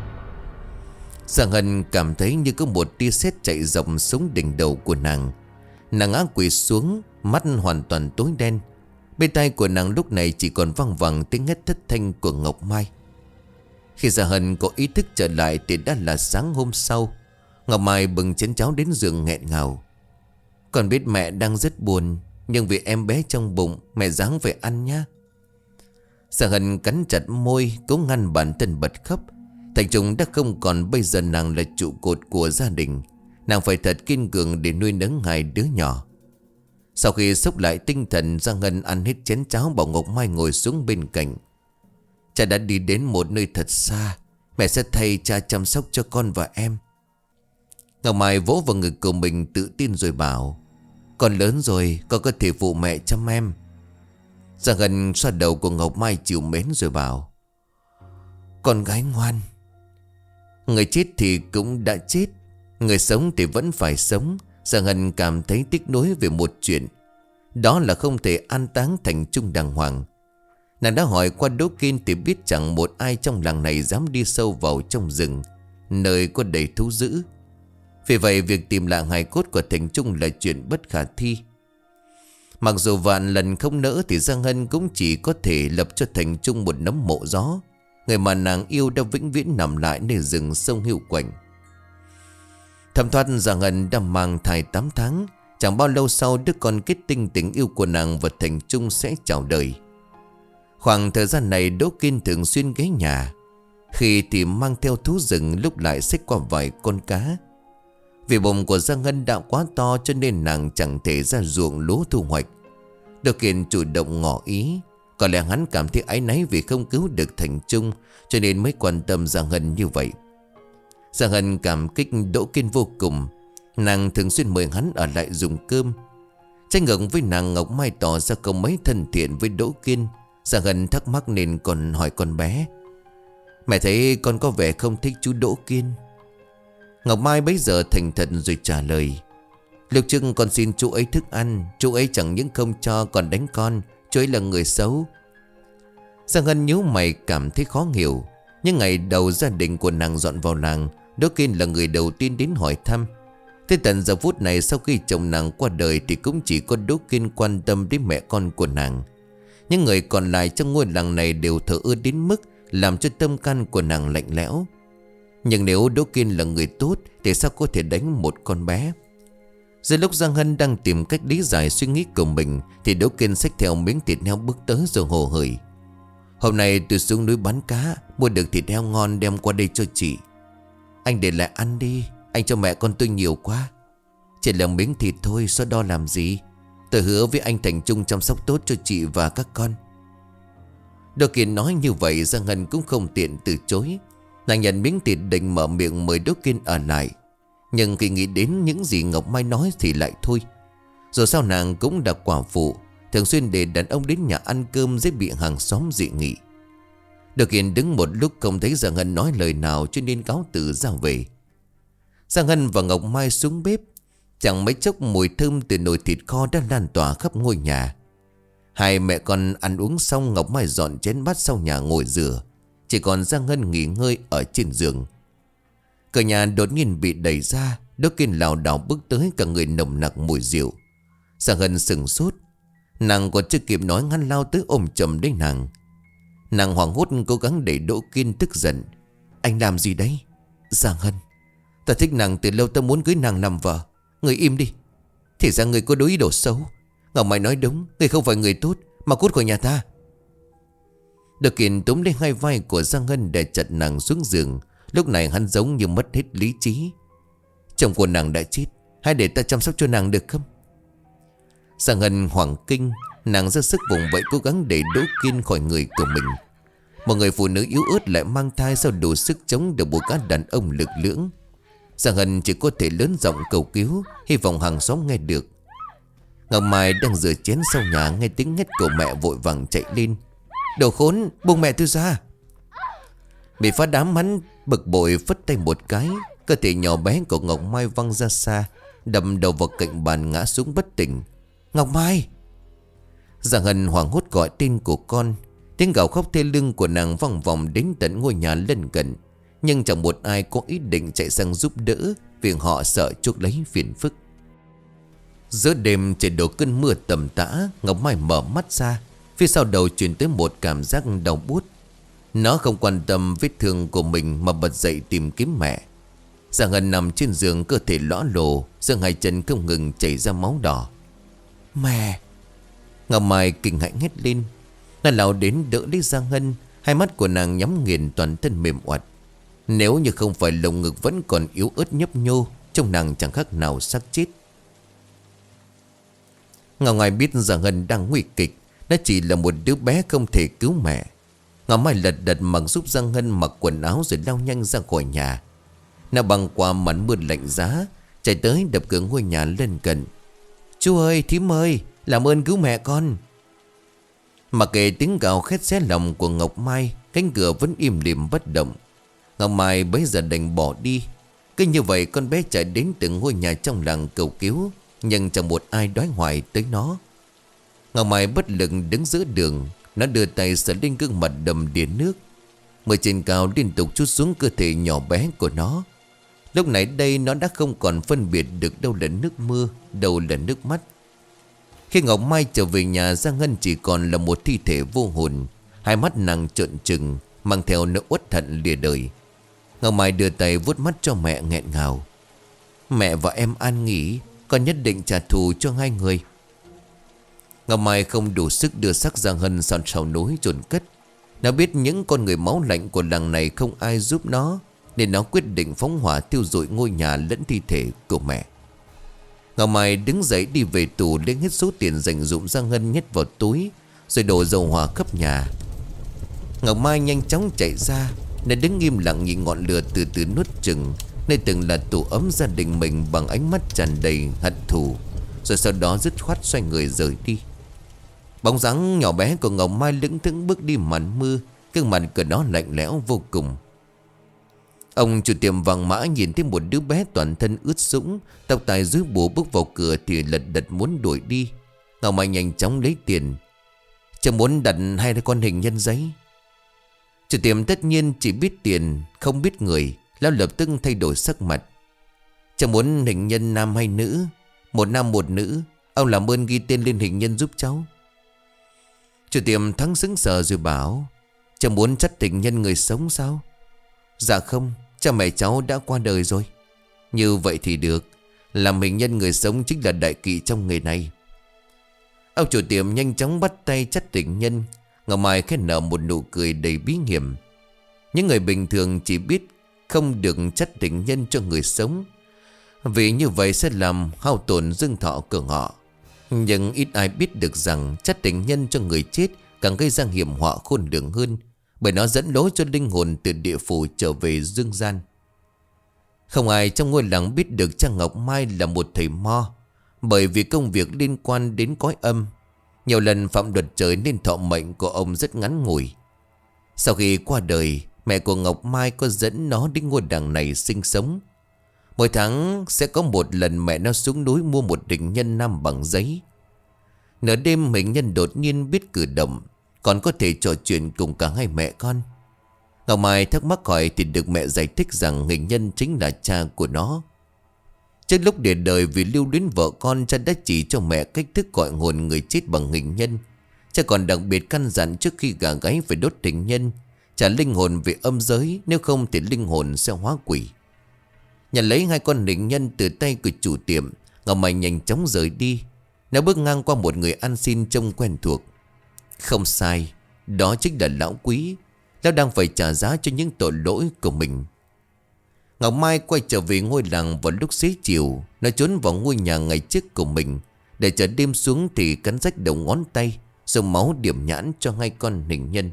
Giang Hân cảm thấy như có một tia sét chạy dọc xuống đỉnh đầu của nàng. Nàng ngã quỵ xuống, mắt hoàn toàn tối đen. Bên tai của nàng lúc này chỉ còn vang vẳng tiếng hét thất thanh của Ngọc Mai. Khi Giang Hân có ý thức trở lại thì đã là sáng hôm sau. Ngọc Mai bưng chén cháo đến giường nghẹn ngào: Con biết mẹ đang rất buồn, nhưng vì em bé trong bụng, mẹ ráng về ăn nhá. Giang Hân cắn chặt môi, cố ngăn bản thân bật khóc. Thành Trung đã không còn, bây giờ nàng là trụ cột của gia đình. Nàng phải thật kiên cường để nuôi nấng 2 đứa nhỏ. Sau khi xốc lại tinh thần, Giang Hân ăn hết chén cháo, bảo Ngọc Mai ngồi xuống bên cạnh. Cha đã đi đến một nơi thật xa. Mẹ sẽ thay cha chăm sóc cho con và em. Ngọc Mai vỗ vào ngực của mình tự tin rồi bảo: Con lớn rồi, con có thể phụ mẹ chăm em. Giang Hân xoa đầu của Ngọc Mai chịu mến rồi bảo: Con gái ngoan. Người chết thì cũng đã chết, người sống thì vẫn phải sống. Giang Hân cảm thấy tiếc nuối về một chuyện. Đó là không thể an táng Thành Trung đàng hoàng. Nàng đã hỏi qua Đỗ Kiên thì biết chẳng một ai trong làng này dám đi sâu vào trong rừng, nơi có đầy thú dữ. Vì vậy việc tìm lại hài cốt của Thành Trung là chuyện bất khả thi. Mặc dù vạn lần không nỡ thì Giang Hân cũng chỉ có thể lập cho Thành Trung một nấm mộ gió. Người mà nàng yêu đã vĩnh viễn nằm lại nơi rừng sông hiu quạnh. Thầm thoát Giang Hân đã mang thai 8 tháng. Chẳng bao lâu sau đứa con kết tinh tình yêu của nàng và Thành Trung sẽ chào đời. Khoảng thời gian này Đỗ Kiên thường xuyên ghé nhà. Khi thì mang theo thú rừng, lúc lại xách qua vài con cá. Vì bụng của Giang Hân đã quá to cho nên nàng chẳng thể ra ruộng lúa thu hoạch. Đỗ Kiên chủ động ngỏ ý. Có lẽ hắn cảm thấy áy náy vì không cứu được Thành Trung, cho nên mới quan tâm Giang Hân như vậy. Giang Hân cảm kích Đỗ Kiên vô cùng. Nàng thường xuyên mời hắn ở lại dùng cơm. Trái ngược với nàng, Ngọc Mai tỏ ra không mấy thân thiện với Đỗ Kiên. Giang Hân thắc mắc nên còn hỏi con bé: "Mẹ thấy con có vẻ không thích chú Đỗ Kiên." Ngọc Mai bấy giờ thành thật rồi trả lời: "Lúc trước con xin chú ấy thức ăn, chú ấy chẳng những không cho còn đánh con. Chú ấy là người xấu." Giang Hân nhíu mày cảm thấy khó hiểu. Nhưng ngày đầu gia đình của nàng dọn vào làng, Đỗ Kiên là người đầu tiên đến hỏi thăm. Tới tận giờ phút này, sau khi chồng nàng qua đời thì cũng chỉ có Đỗ Kiên quan tâm đến mẹ con của nàng. Những người còn lại trong ngôi làng này đều thờ ơ đến mức làm cho tâm can của nàng lạnh lẽo. Nhưng nếu Đỗ Kiên là người tốt thì sao có thể đánh một con bé? Giữa lúc Giang Hân đang tìm cách lý giải suy nghĩ của mình thì Đỗ Kiên xách theo miếng thịt heo bước tới rồi hồ hởi: "Hôm nay tôi xuống núi bán cá, mua được thịt heo ngon đem qua đây cho chị. Anh để lại ăn đi, anh cho mẹ con tôi nhiều quá. Chỉ là miếng thịt thôi, so đo làm gì. Tôi hứa với anh thành chung chăm sóc tốt cho chị và các con." Đỗ Kiên nói như vậy, Giang Hân cũng không tiện từ chối. Nàng nhận miếng thịt định mở miệng mời Đỗ Kiên ở lại. Nhưng khi nghĩ đến những gì Ngọc Mai nói thì lại thôi. Rồi sau nàng cũng là quả phụ, thường xuyên để đàn ông đến nhà ăn cơm dễ bị hàng xóm dị nghị. Đỗ Kiên đứng một lúc không thấy Giang Hân nói lời nào cho nên cáo từ ra về. Giang Hân và Ngọc Mai xuống bếp. Chẳng mấy chốc mùi thơm từ nồi thịt kho đã lan tỏa khắp ngôi nhà. Hai mẹ con ăn uống xong, Ngọc Mai dọn chén bát sau nhà ngồi rửa. Chỉ còn Giang Hân nghỉ ngơi ở trên giường. Cửa nhà đột nhiên bị đẩy ra. Đỗ Kiên lảo đảo bước tới, cả người nồng nặc mùi rượu. Giang Hân sững sốt. Nàng còn chưa kịp nói, hắn lao tới ôm chầm lấy nàng. Nàng hoảng hốt cố gắng để Đỗ Kiên tức giận: "Anh làm gì đấy?" "Giang Hân, ta thích nàng từ lâu, ta muốn cưới nàng làm vợ. Người im đi. Thì ra người có đối ý đồ xấu. Ngọc Mai nói đúng, người không phải người tốt, mà cút khỏi nhà ta." Đỗ Kiên túm lấy hai vai của Giang Hân để chặt nàng xuống giường. Lúc này hắn giống như mất hết lý trí. "Chồng của nàng đã chết, hãy để ta chăm sóc cho nàng được không?" Giang Hân hoảng kinh. Nàng ra sức vùng vẫy cố gắng để Đỗ Kiên khỏi người của mình. Một người phụ nữ yếu ớt lại mang thai, sao đủ sức chống được một gã đàn ông lực lưỡng. Giang Hân chỉ có thể lớn giọng cầu cứu, hy vọng hàng xóm nghe được. Ngọc Mai đang rửa chén sau nhà, nghe tiếng hét của mẹ vội vàng chạy lên: "Đồ khốn, buông mẹ tôi ra!" Bị phá đám, hắn bực bội phất tay một cái. Cơ thể nhỏ bé của Ngọc Mai văng ra xa, đâm đầu vào cạnh bàn ngã xuống bất tỉnh. "Ngọc Mai!" Giang Hân hoảng hốt gọi tên của con. Tiếng gào khóc thê lương của nàng vang vọng đến tận ngôi nhà lân cận. Nhưng chẳng một ai có ý định chạy sang giúp đỡ, vì họ sợ chuốc lấy phiền phức. Giữa đêm trời đổ cơn mưa tầm tã. Ngọc Mai mở mắt ra. Phía sau đầu truyền tới một cảm giác đau buốt. Nó không quan tâm vết thương của mình mà bật dậy tìm kiếm mẹ. Giang Hân nằm trên giường, cơ thể lõa lồ, xương hai chân không ngừng chảy ra máu đỏ. "Mẹ!" Ngọc Mai kinh hãi hét lên. Nàng lao đến đỡ lấy Giang Hân. Hai mắt của nàng nhắm nghiền, toàn thân mềm oặt. Nếu như không phải lồng ngực vẫn còn yếu ớt nhấp nhô, trông nàng chẳng khác nào xác chết. Ngọc Mai biết Giang Hân đang nguy kịch. Nó chỉ là một đứa bé không thể cứu mẹ. Ngọc Mai lật đật mặc giúp Giang Hân mặc quần áo rồi lao nhanh ra khỏi nhà. Nó băng qua màn mưa lạnh giá, chạy tới đập cửa ngôi nhà lân cận. "Chú ơi, thím ơi, làm ơn cứu mẹ con." Mặc kệ tiếng gào khét xé lòng của Ngọc Mai, cánh cửa vẫn im lìm bất động. Ngọc Mai bấy giờ đành bỏ đi. Cứ như vậy con bé chạy đến từng ngôi nhà trong làng cầu cứu, nhưng chẳng một ai đoái hoài tới nó. Ngọc Mai bất lực đứng giữa đường. Nó đưa tay sờ lên gương mặt đầm đìa nước. Mưa trên cao liên tục trút xuống cơ thể nhỏ bé của nó. Lúc này đây nó đã không còn phân biệt được đâu là nước mưa, đâu là nước mắt. Khi Ngọc Mai trở về nhà, Giang Hân chỉ còn là một thi thể vô hồn. Hai mắt nàng trợn trừng, mang theo nỗi uất hận lìa đời. Ngọc Mai đưa tay vuốt mắt cho mẹ, nghẹn ngào: "Mẹ và em an nghỉ, con nhất định trả thù cho hai người." Ngọc Mai không đủ sức đưa xác Giang Hân sang sau núi chôn cất. Nó biết những con người máu lạnh của làng này không ai giúp nó, nên nó quyết định phóng hỏa thiêu rụi ngôi nhà lẫn thi thể của mẹ. Ngọc Mai đứng dậy đi về tủ, lấy hết số tiền dành dụm Giang Hân nhét vào túi, rồi đổ dầu hỏa khắp nhà. Ngọc Mai nhanh chóng chạy ra. Nó đứng im lặng nhìn ngọn lửa từ từ nuốt chừng. nơi từng là tổ ấm gia đình mình bằng ánh mắt tràn đầy hận thù, rồi sau đó dứt khoát xoay người rời đi. Bóng dáng nhỏ bé của Ngọc Mai lững thững bước đi màn mưa, gương mặt của nó lạnh lẽo vô cùng. Ông chủ tiệm vàng mã nhìn thấy một đứa bé toàn thân ướt sũng, tóc tai rối bù bước vào cửa thì lật đật muốn đuổi đi. Ngọc Mai nhanh chóng lấy tiền. Chẳng muốn đặt hai con hình nhân giấy. Chủ tiệm tất nhiên chỉ biết tiền không biết người, lão lập tức thay đổi sắc mặt. Chẳng muốn hình nhân nam hay nữ, một nam một nữ, ông làm ơn ghi tên lên hình nhân giúp cháu. Chủ tiệm Thắng sững sờ rồi bảo: Chẳng muốn chắt hình nhân người sống sao? Dạ không, cha mẹ cháu đã qua đời rồi. Như vậy thì được, làm hình nhân người sống chính là đại kỵ trong nghề này. Ông chủ tiệm nhanh chóng bắt tay chắt hình nhân. Ngọc Mai khẽ nở một nụ cười đầy bí hiểm. Những người bình thường chỉ biết không được chắt hình nhân cho người sống, vì như vậy sẽ làm hao tổn dương thọ của họ. Nhưng ít ai biết được rằng chắt hình nhân cho người chết càng gây ra hiểm họa khôn lường hơn, bởi nó dẫn lối cho linh hồn từ địa phủ trở về dương gian. Không ai trong ngôi làng biết được cha Ngọc Mai là một thầy mo, bởi vì công việc liên quan đến cõi âm. Nhiều lần phạm luật trời nên thọ mệnh của ông rất ngắn ngủi. Sau khi qua đời, mẹ của Ngọc Mai có dẫn nó đến ngôi làng này sinh sống. Mỗi tháng sẽ có một lần mẹ nó xuống núi mua một hình nhân nam bằng giấy. Nửa đêm hình nhân đột nhiên biết cử động, còn có thể trò chuyện cùng cả hai mẹ con. Ngọc Mai thắc mắc hỏi thì được mẹ giải thích rằng hình nhân chính là cha của nó. Trước lúc để đời vì lưu luyến vợ con, cha đã chỉ cho mẹ cách thức gọi hồn người chết bằng hình nhân. Cha còn đặc biệt căn dặn trước khi gả gái phải đốt hình nhân, trả linh hồn về âm giới, nếu không thì linh hồn sẽ hóa quỷ. Nhận lấy hai con hình nhân từ tay của chủ tiệm, Ngọc Mai nhanh chóng rời đi. Nó bước ngang qua một người ăn xin trông quen thuộc. Không sai, đó chính là lão Quý. Lão đang phải trả giá cho những tội lỗi của mình. Ngọc Mai quay trở về ngôi làng vào lúc xế chiều. Nó trốn vào ngôi nhà ngày trước của mình, để chờ đêm xuống thì cắn rách đầu ngón tay, dùng máu điểm nhãn cho hai con hình nhân.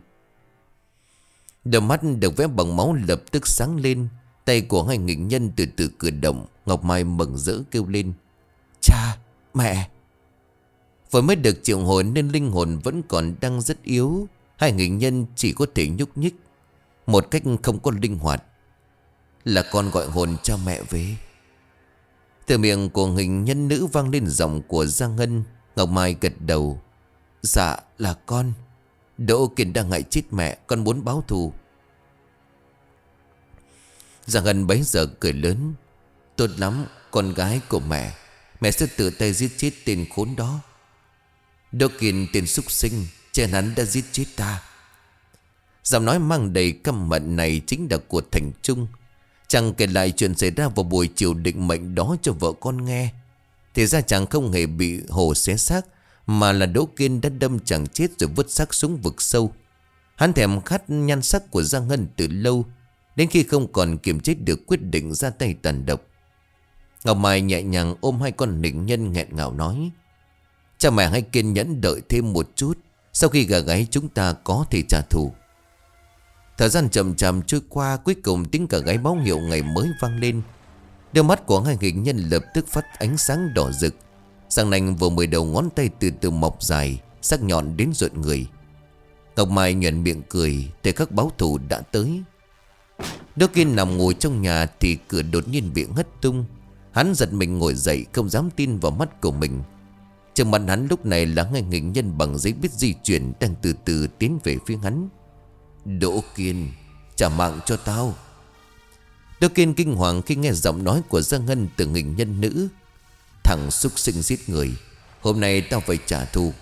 Đôi mắt được vẽ bằng máu lập tức sáng lên. Tay của hai hình nhân từ từ cử động. Ngọc Mai mừng rỡ kêu lên: Cha, mẹ. Vừa mới được triệu hồi nên linh hồn vẫn còn đang rất yếu. Hai hình nhân chỉ có thể nhúc nhích một cách không có linh hoạt. Là con gọi hồn cho mẹ về. Từ miệng của hình nhân nữ vang lên giọng của Giang Ngân. Ngọc Mai gật đầu: Dạ là con. Đỗ Kiên đang ngại chết mẹ, con muốn báo thù. Giang Ngân bấy giờ cười lớn: Tốt lắm, con gái của mẹ. Mẹ sẽ tự tay giết chết tên khốn đó. Đỗ Kiên tên súc sinh, cha hắn đã giết chết ta. Giọng nói mang đầy căm hận này chính là của Thành Trung. Chàng kể lại chuyện xảy ra vào buổi chiều định mệnh đó cho vợ con nghe. Thì ra chàng không hề bị hổ xé xác, mà là Đỗ Kiên đã đâm chàng chết rồi vứt xác xuống vực sâu. Hắn thèm khát nhan sắc của Giang Ngân từ lâu, đến khi không còn kiềm chế được quyết định ra tay tàn độc. Ngọc Mai nhẹ nhàng ôm hai con hình nhân nghẹn ngào nói: Cha mẹ hãy kiên nhẫn đợi thêm một chút, sau khi gà gáy chúng ta có thể trả thù. Thời gian chậm chậm trôi qua, cuối cùng tiếng gà gáy báo hiệu ngày mới vang lên. Đôi mắt của hai hình nhân lập tức phát ánh sáng đỏ rực. Răng nanh vừa 10 đầu ngón tay từ từ mọc dài, sắc nhọn đến rợn người. Ngọc Mai nhoẻn miệng cười, thời khắc báo thù đã tới. Đỗ Kiên nằm ngồi trong nhà thì cửa đột nhiên bị hất tung. Hắn giật mình ngồi dậy, không dám tin vào mắt của mình. Trước mặt hắn lúc này là hai hình nhân bằng giấy biết di chuyển đang từ từ tiến về phía hắn. Đỗ Kiên, trả mạng cho tao. Đỗ Kiên kinh hoàng khi nghe giọng nói của Giang Ngân từ hình nhân nữ. Thằng súc sinh giết người, hôm nay tao phải trả thù.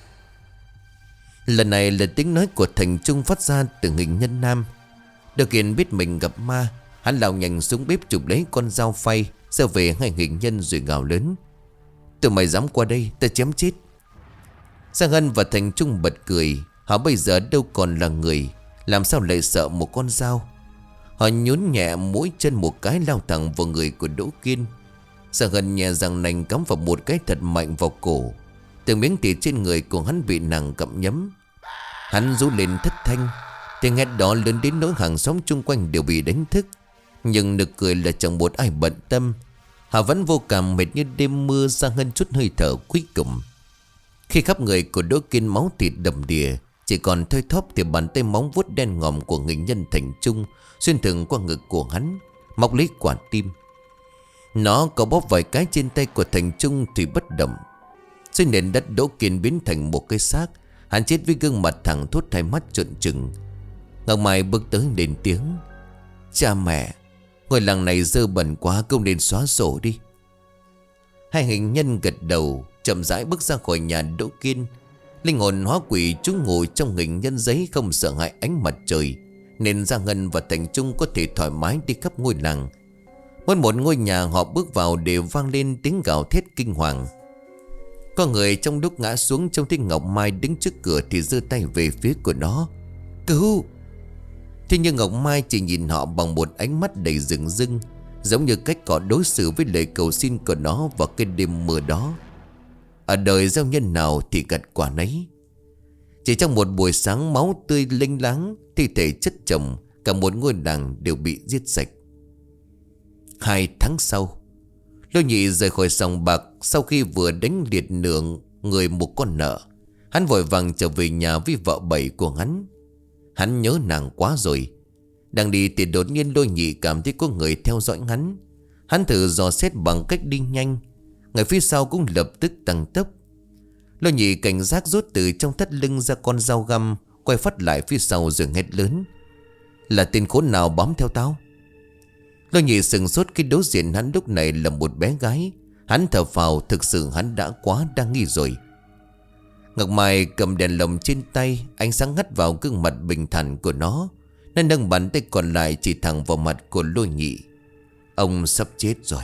Lần này là tiếng nói của Thành Trung phát ra từ hình nhân nam. Đỗ Kiên biết mình gặp ma. Hắn lao nhanh xuống bếp chụp lấy con dao phay, giơ về hai hình nhân rồi gào lớn: Tụi mày dám qua đây, ta chém chết. Giang Ngân và Thành Trung bật cười. Họ bây giờ đâu còn là người, làm sao lại sợ một con dao. Họ nhún nhẹ mũi chân một cái lao thẳng vào người của Đỗ Kiên. Giang Ngân nhẹ răng nành cắm vào một cái thật mạnh vào cổ. Từng miếng thịt trên người của hắn bị nàng gặm nhấm. Hắn rú lên thất thanh. Tiếng hét đó lớn đến nỗi hàng xóm chung quanh đều bị đánh thức. Nhưng nực cười là chẳng một ai bận tâm. Họ vẫn vô cảm mệt như đêm mưa. Gia Ngân chút hơi thở cuối cùng. Khi khắp người của Đỗ Kiên máu thịt đầm đìa, chỉ còn thoi thóp thì bàn tay móng vuốt đen ngòm của nghệ nhân Thành Trung xuyên thẳng qua ngực của hắn, móc lấy quả tim. Nó có bóp vài cái trên tay của Thành Trung thì bất động. Dưới nền đất, Đỗ Kiên biến thành một cái xác. Hắn chết với gương mặt thẳng thốt, hai mắt trợn trừng. Ngọc Mai bước tới lên tiếng: "Cha mẹ, ngôi làng này dơ bẩn quá, không nên xóa sổ đi." Hai hình nhân gật đầu, chậm rãi bước ra khỏi nhà Đỗ Kiên. Linh hồn hóa quỷ trú ngụ trong hình nhân giấy không sợ hãi ánh mặt trời, nên Gia Ngân và Thành Trung có thể thoải mái đi khắp ngôi làng. Mỗi một ngôi nhà họ bước vào đều vang lên tiếng gào thét kinh hoàng. Có người trong lúc ngã xuống trông thấy Ngọc Mai đứng trước cửa thì giơ tay về phía của nó: "Cứu!" Thế nhưng Ngọc Mai chỉ nhìn họ bằng một ánh mắt đầy rừng rưng, giống như cách họ đối xử với lời cầu xin của nó vào cái đêm mưa đó. Ở đời gieo nhân nào thì gặt quả nấy. Chỉ trong một buổi sáng máu tươi lênh láng, thi thể chất chồng, cả một ngôi làng đều bị giết sạch. 2 tháng sau, Lô Nhị rời khỏi sòng bạc. Sau khi vừa đánh liệt nửa người một con nợ, hắn vội vàng trở về nhà với vợ bảy của hắn. Hắn nhớ nàng quá rồi. Đang đi thì đột nhiên Lô Nhị cảm thấy có người theo dõi hắn. Hắn thử dò xét bằng cách đi nhanh. Người phía sau cũng lập tức tăng tốc. Lô Nhị cảnh giác rút từ trong thắt lưng ra con dao găm, quay phát lại phía sau rồi hét lớn: "Là tên khốn nào bám theo tao?" Lô Nhị sừng sốt khi đối diện hắn lúc này là một bé gái. Hắn thở phào, thực sự hắn đã quá đa nghi rồi. Ngọc Mai cầm đèn lồng trên tay, ánh sáng hắt vào gương mặt bình thản của nó. Nó nâng bàn tay còn lại chỉ thẳng vào mặt của Lô Nhị. Ông sắp chết rồi.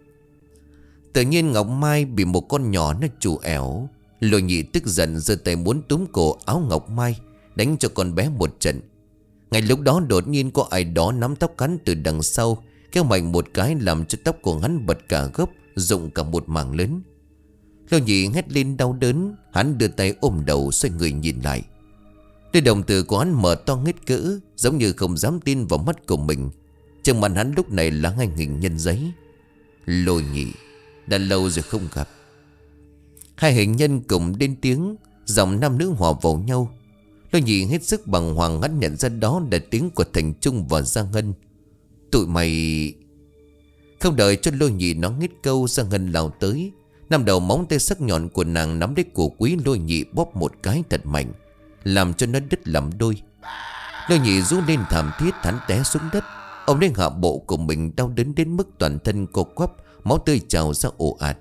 Tự nhiên Ngọc Mai bị một con nhỏ nó trù ẻo. Lô Nhị tức giận giơ tay muốn túm cổ áo Ngọc Mai, đánh cho con bé một trận. Ngay lúc đó đột nhiên có ai đó nắm tóc hắn từ đằng sau, kéo mạnh một cái làm cho tóc của hắn bật cả gốc, rụng cả một mảng lớn. Lô Nhị hét lên đau đớn. Hắn đưa tay ôm đầu, xoay người nhìn lại. Đôi đồng tử của hắn mở to hết cỡ, giống như không dám tin vào mắt của mình. Trước mặt hắn lúc này là hai hình nhân giấy. Lô Nhị, đã lâu rồi không gặp. Hai hình nhân cùng lên tiếng, giọng nam nữ hòa vào nhau. Lô Nhị hết sức bàng hoàng, hắn nhận ra đó là tiếng của Thành Trung và Gia Ngân. Tụi mày... Không đợi cho Lô Nhị nói hết câu, Gia Ngân lao tới. Nắm đầu móng tay sắc nhọn của nàng nắm lấy cổ Quý Lô Nhị bóp một cái thật mạnh, làm cho nó đứt làm đôi. Lô Nhị rú lên thảm thiết, hắn té xuống đất. Ông lên hạ bộ của mình đau đớn đến mức toàn thân co quắp, máu tươi trào ra ồ ạt.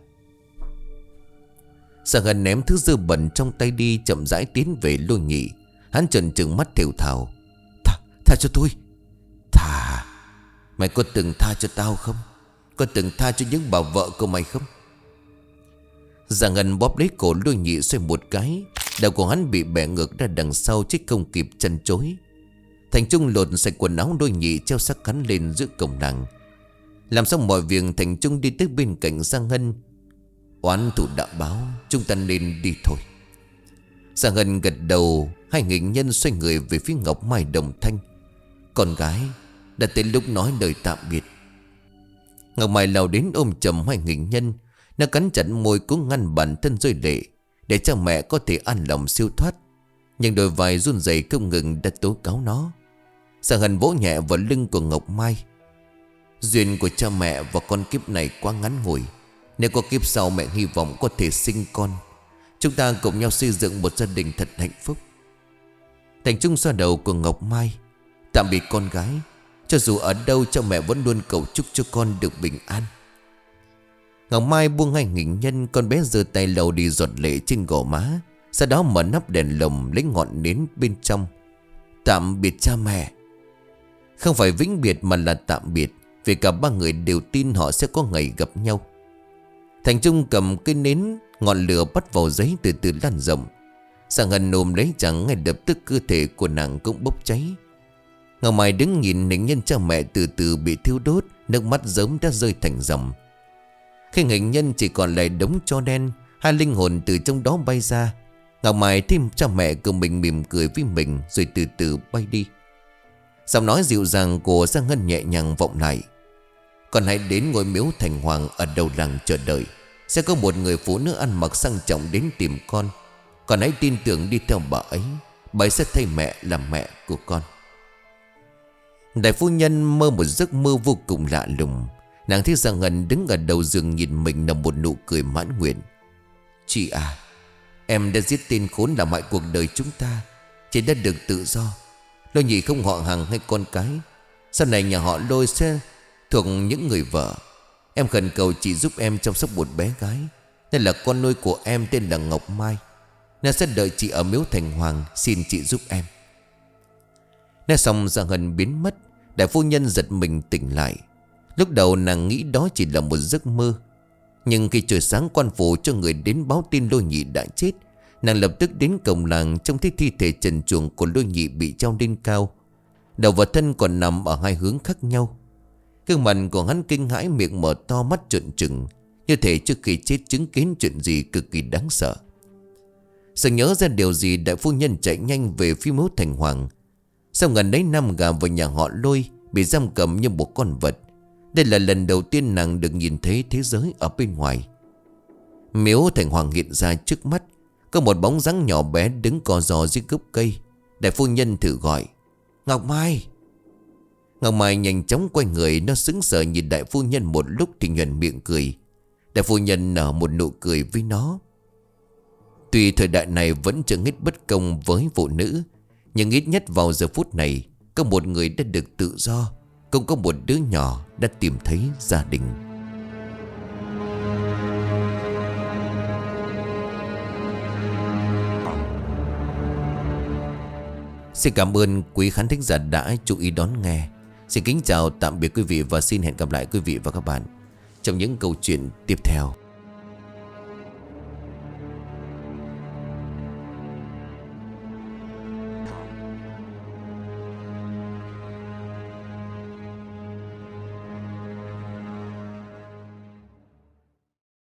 Gia Ngân ném thứ dơ bẩn trong tay đi, chậm rãi tiến về Lô Nhị. Hắn trợn trừng mắt thều thào: Tha cho tôi. Tha? Mày có từng tha cho tao không? Có từng tha cho những bà vợ của mày không? Gia Ngân bóp lấy cổ Lô Nhị xoay một cái. Đầu của hắn bị bẻ ngược ra đằng sau, chứ không kịp chân chối. Thành Trung lột sạch quần áo Lô Nhị, treo xác hắn lên giữa cổng làng. Làm xong mọi việc, Thành Trung đi tới bên cạnh Gia Ngân. Oán thù đã báo, chúng ta nên đi thôi. Gia Ngân gật đầu. Hai nghệ nhân xoay người về phía Ngọc Mai Đồng Thanh. Con gái, đã tới lúc nói lời tạm biệt. Ngọc Mai lao đến ôm chầm hai nghệ nhân. Nó cắn chặt môi, cố ngăn bản thân rơi lệ, để cha mẹ có thể an lòng siêu thoát. Nhưng đôi vai run rẩy không ngừng đã tố cáo nó. Gia Ngân vỗ nhẹ vào lưng của Ngọc Mai. Duyên của cha mẹ và con kiếp này quá ngắn ngủi. Nếu có kiếp sau, mẹ hy vọng có thể sinh con. Chúng ta cùng nhau xây dựng một gia đình thật hạnh phúc. Thành Trung xoa đầu của Ngọc Mai. Tạm biệt con gái. Cho dù ở đâu, cha mẹ vẫn luôn cầu chúc cho con được bình an. Ngọc Mai buông hai nghệ nhân. Con bé giơ tay lau đi giọt lệ trên gò má, sau đó mở nắp đèn lồng lấy ngọn nến bên trong. Tạm biệt cha mẹ. Không phải vĩnh biệt mà là tạm biệt, vì cả ba người đều tin họ sẽ có ngày gặp nhau. Thành Trung cầm cây nến, ngọn lửa bắt vào giấy từ từ lan rộng. Gia Ngân ôm lấy chàng, ngay lập tức cơ thể của nàng cũng bốc cháy. Ngọc Mai đứng nhìn hình nhân cha mẹ từ từ bị thiêu đốt, nước mắt giớm đã rơi thành dòng. Khi hình nhân chỉ còn lại đống tro đen, hai linh hồn từ trong đó bay ra. Ngọc Mai thấy cha mẹ của mình mỉm cười với mình, rồi từ từ bay đi. Giọng nói dịu dàng của Gia Ngân nhẹ nhàng vọng lại. Con hãy đến ngôi miếu thành hoàng ở đầu làng chờ đợi. Sẽ có một người phụ nữ ăn mặc sang trọng đến tìm con. Con hãy tin tưởng đi theo bà ấy. Bà ấy sẽ thay mẹ làm mẹ của con. Đại phu nhân mơ một giấc mơ vô cùng lạ lùng. Nàng thấy Gia Ngân đứng ở đầu giường nhìn mình, là một nụ cười mãn nguyện. Chị à, em đã giết tên khốn làm hại cuộc đời chúng ta. Chị đã được tự do. Lôi Nhị không họ hàng hay con cái. Sau này nhà họ Lôi sẽ thuộc những người vợ. Em khẩn cầu chị giúp em chăm sóc một bé gái. Nên là con nuôi của em tên là Ngọc Mai. Nàng sẽ đợi chị ở miếu thành hoàng. Xin chị giúp em. Nói xong Gia Ngân biến mất. Đại phu nhân giật mình tỉnh lại. Lúc đầu nàng nghĩ đó chỉ là một giấc mơ. Nhưng khi trời sáng quan phủ cho người đến báo tin Lôi Nhị đã chết, nàng lập tức đến cổng làng trông thấy thi thể trần truồng của Lôi Nhị bị treo lên cao. Đầu và thân còn nằm ở hai hướng khác nhau. Gương mặt của hắn kinh hãi, miệng mở to, mắt trợn trừng, như thể trước khi chết chứng kiến chuyện gì cực kỳ đáng sợ. Sợ nhớ ra điều gì, đại phu nhân chạy nhanh về phía miếu thành hoàng. Sau gần đấy năm gà vào nhà họ Lôi bị giam cầm như một con vật. Đây là lần đầu tiên nàng được nhìn thấy thế giới ở bên ngoài. Miếu thành hoàng hiện ra trước mắt. Có một bóng dáng nhỏ bé đứng co ro dưới gốc cây. Đại phu nhân thử gọi: Ngọc Mai. Ngọc Mai nhanh chóng quay người. Nó sững sờ nhìn đại phu nhân một lúc thì nhoẻn miệng cười. Đại phu nhân nở một nụ cười với nó. Tuy thời đại này vẫn chưa hết bất công với phụ nữ, nhưng ít nhất vào giờ phút này có một người đã được tự do, cũng có một đứa nhỏ đã tìm thấy gia đình. Xin cảm ơn quý khán thính giả đã chú ý đón nghe. Xin kính chào tạm biệt quý vị và xin hẹn gặp lại quý vị và các bạn trong những câu chuyện tiếp theo.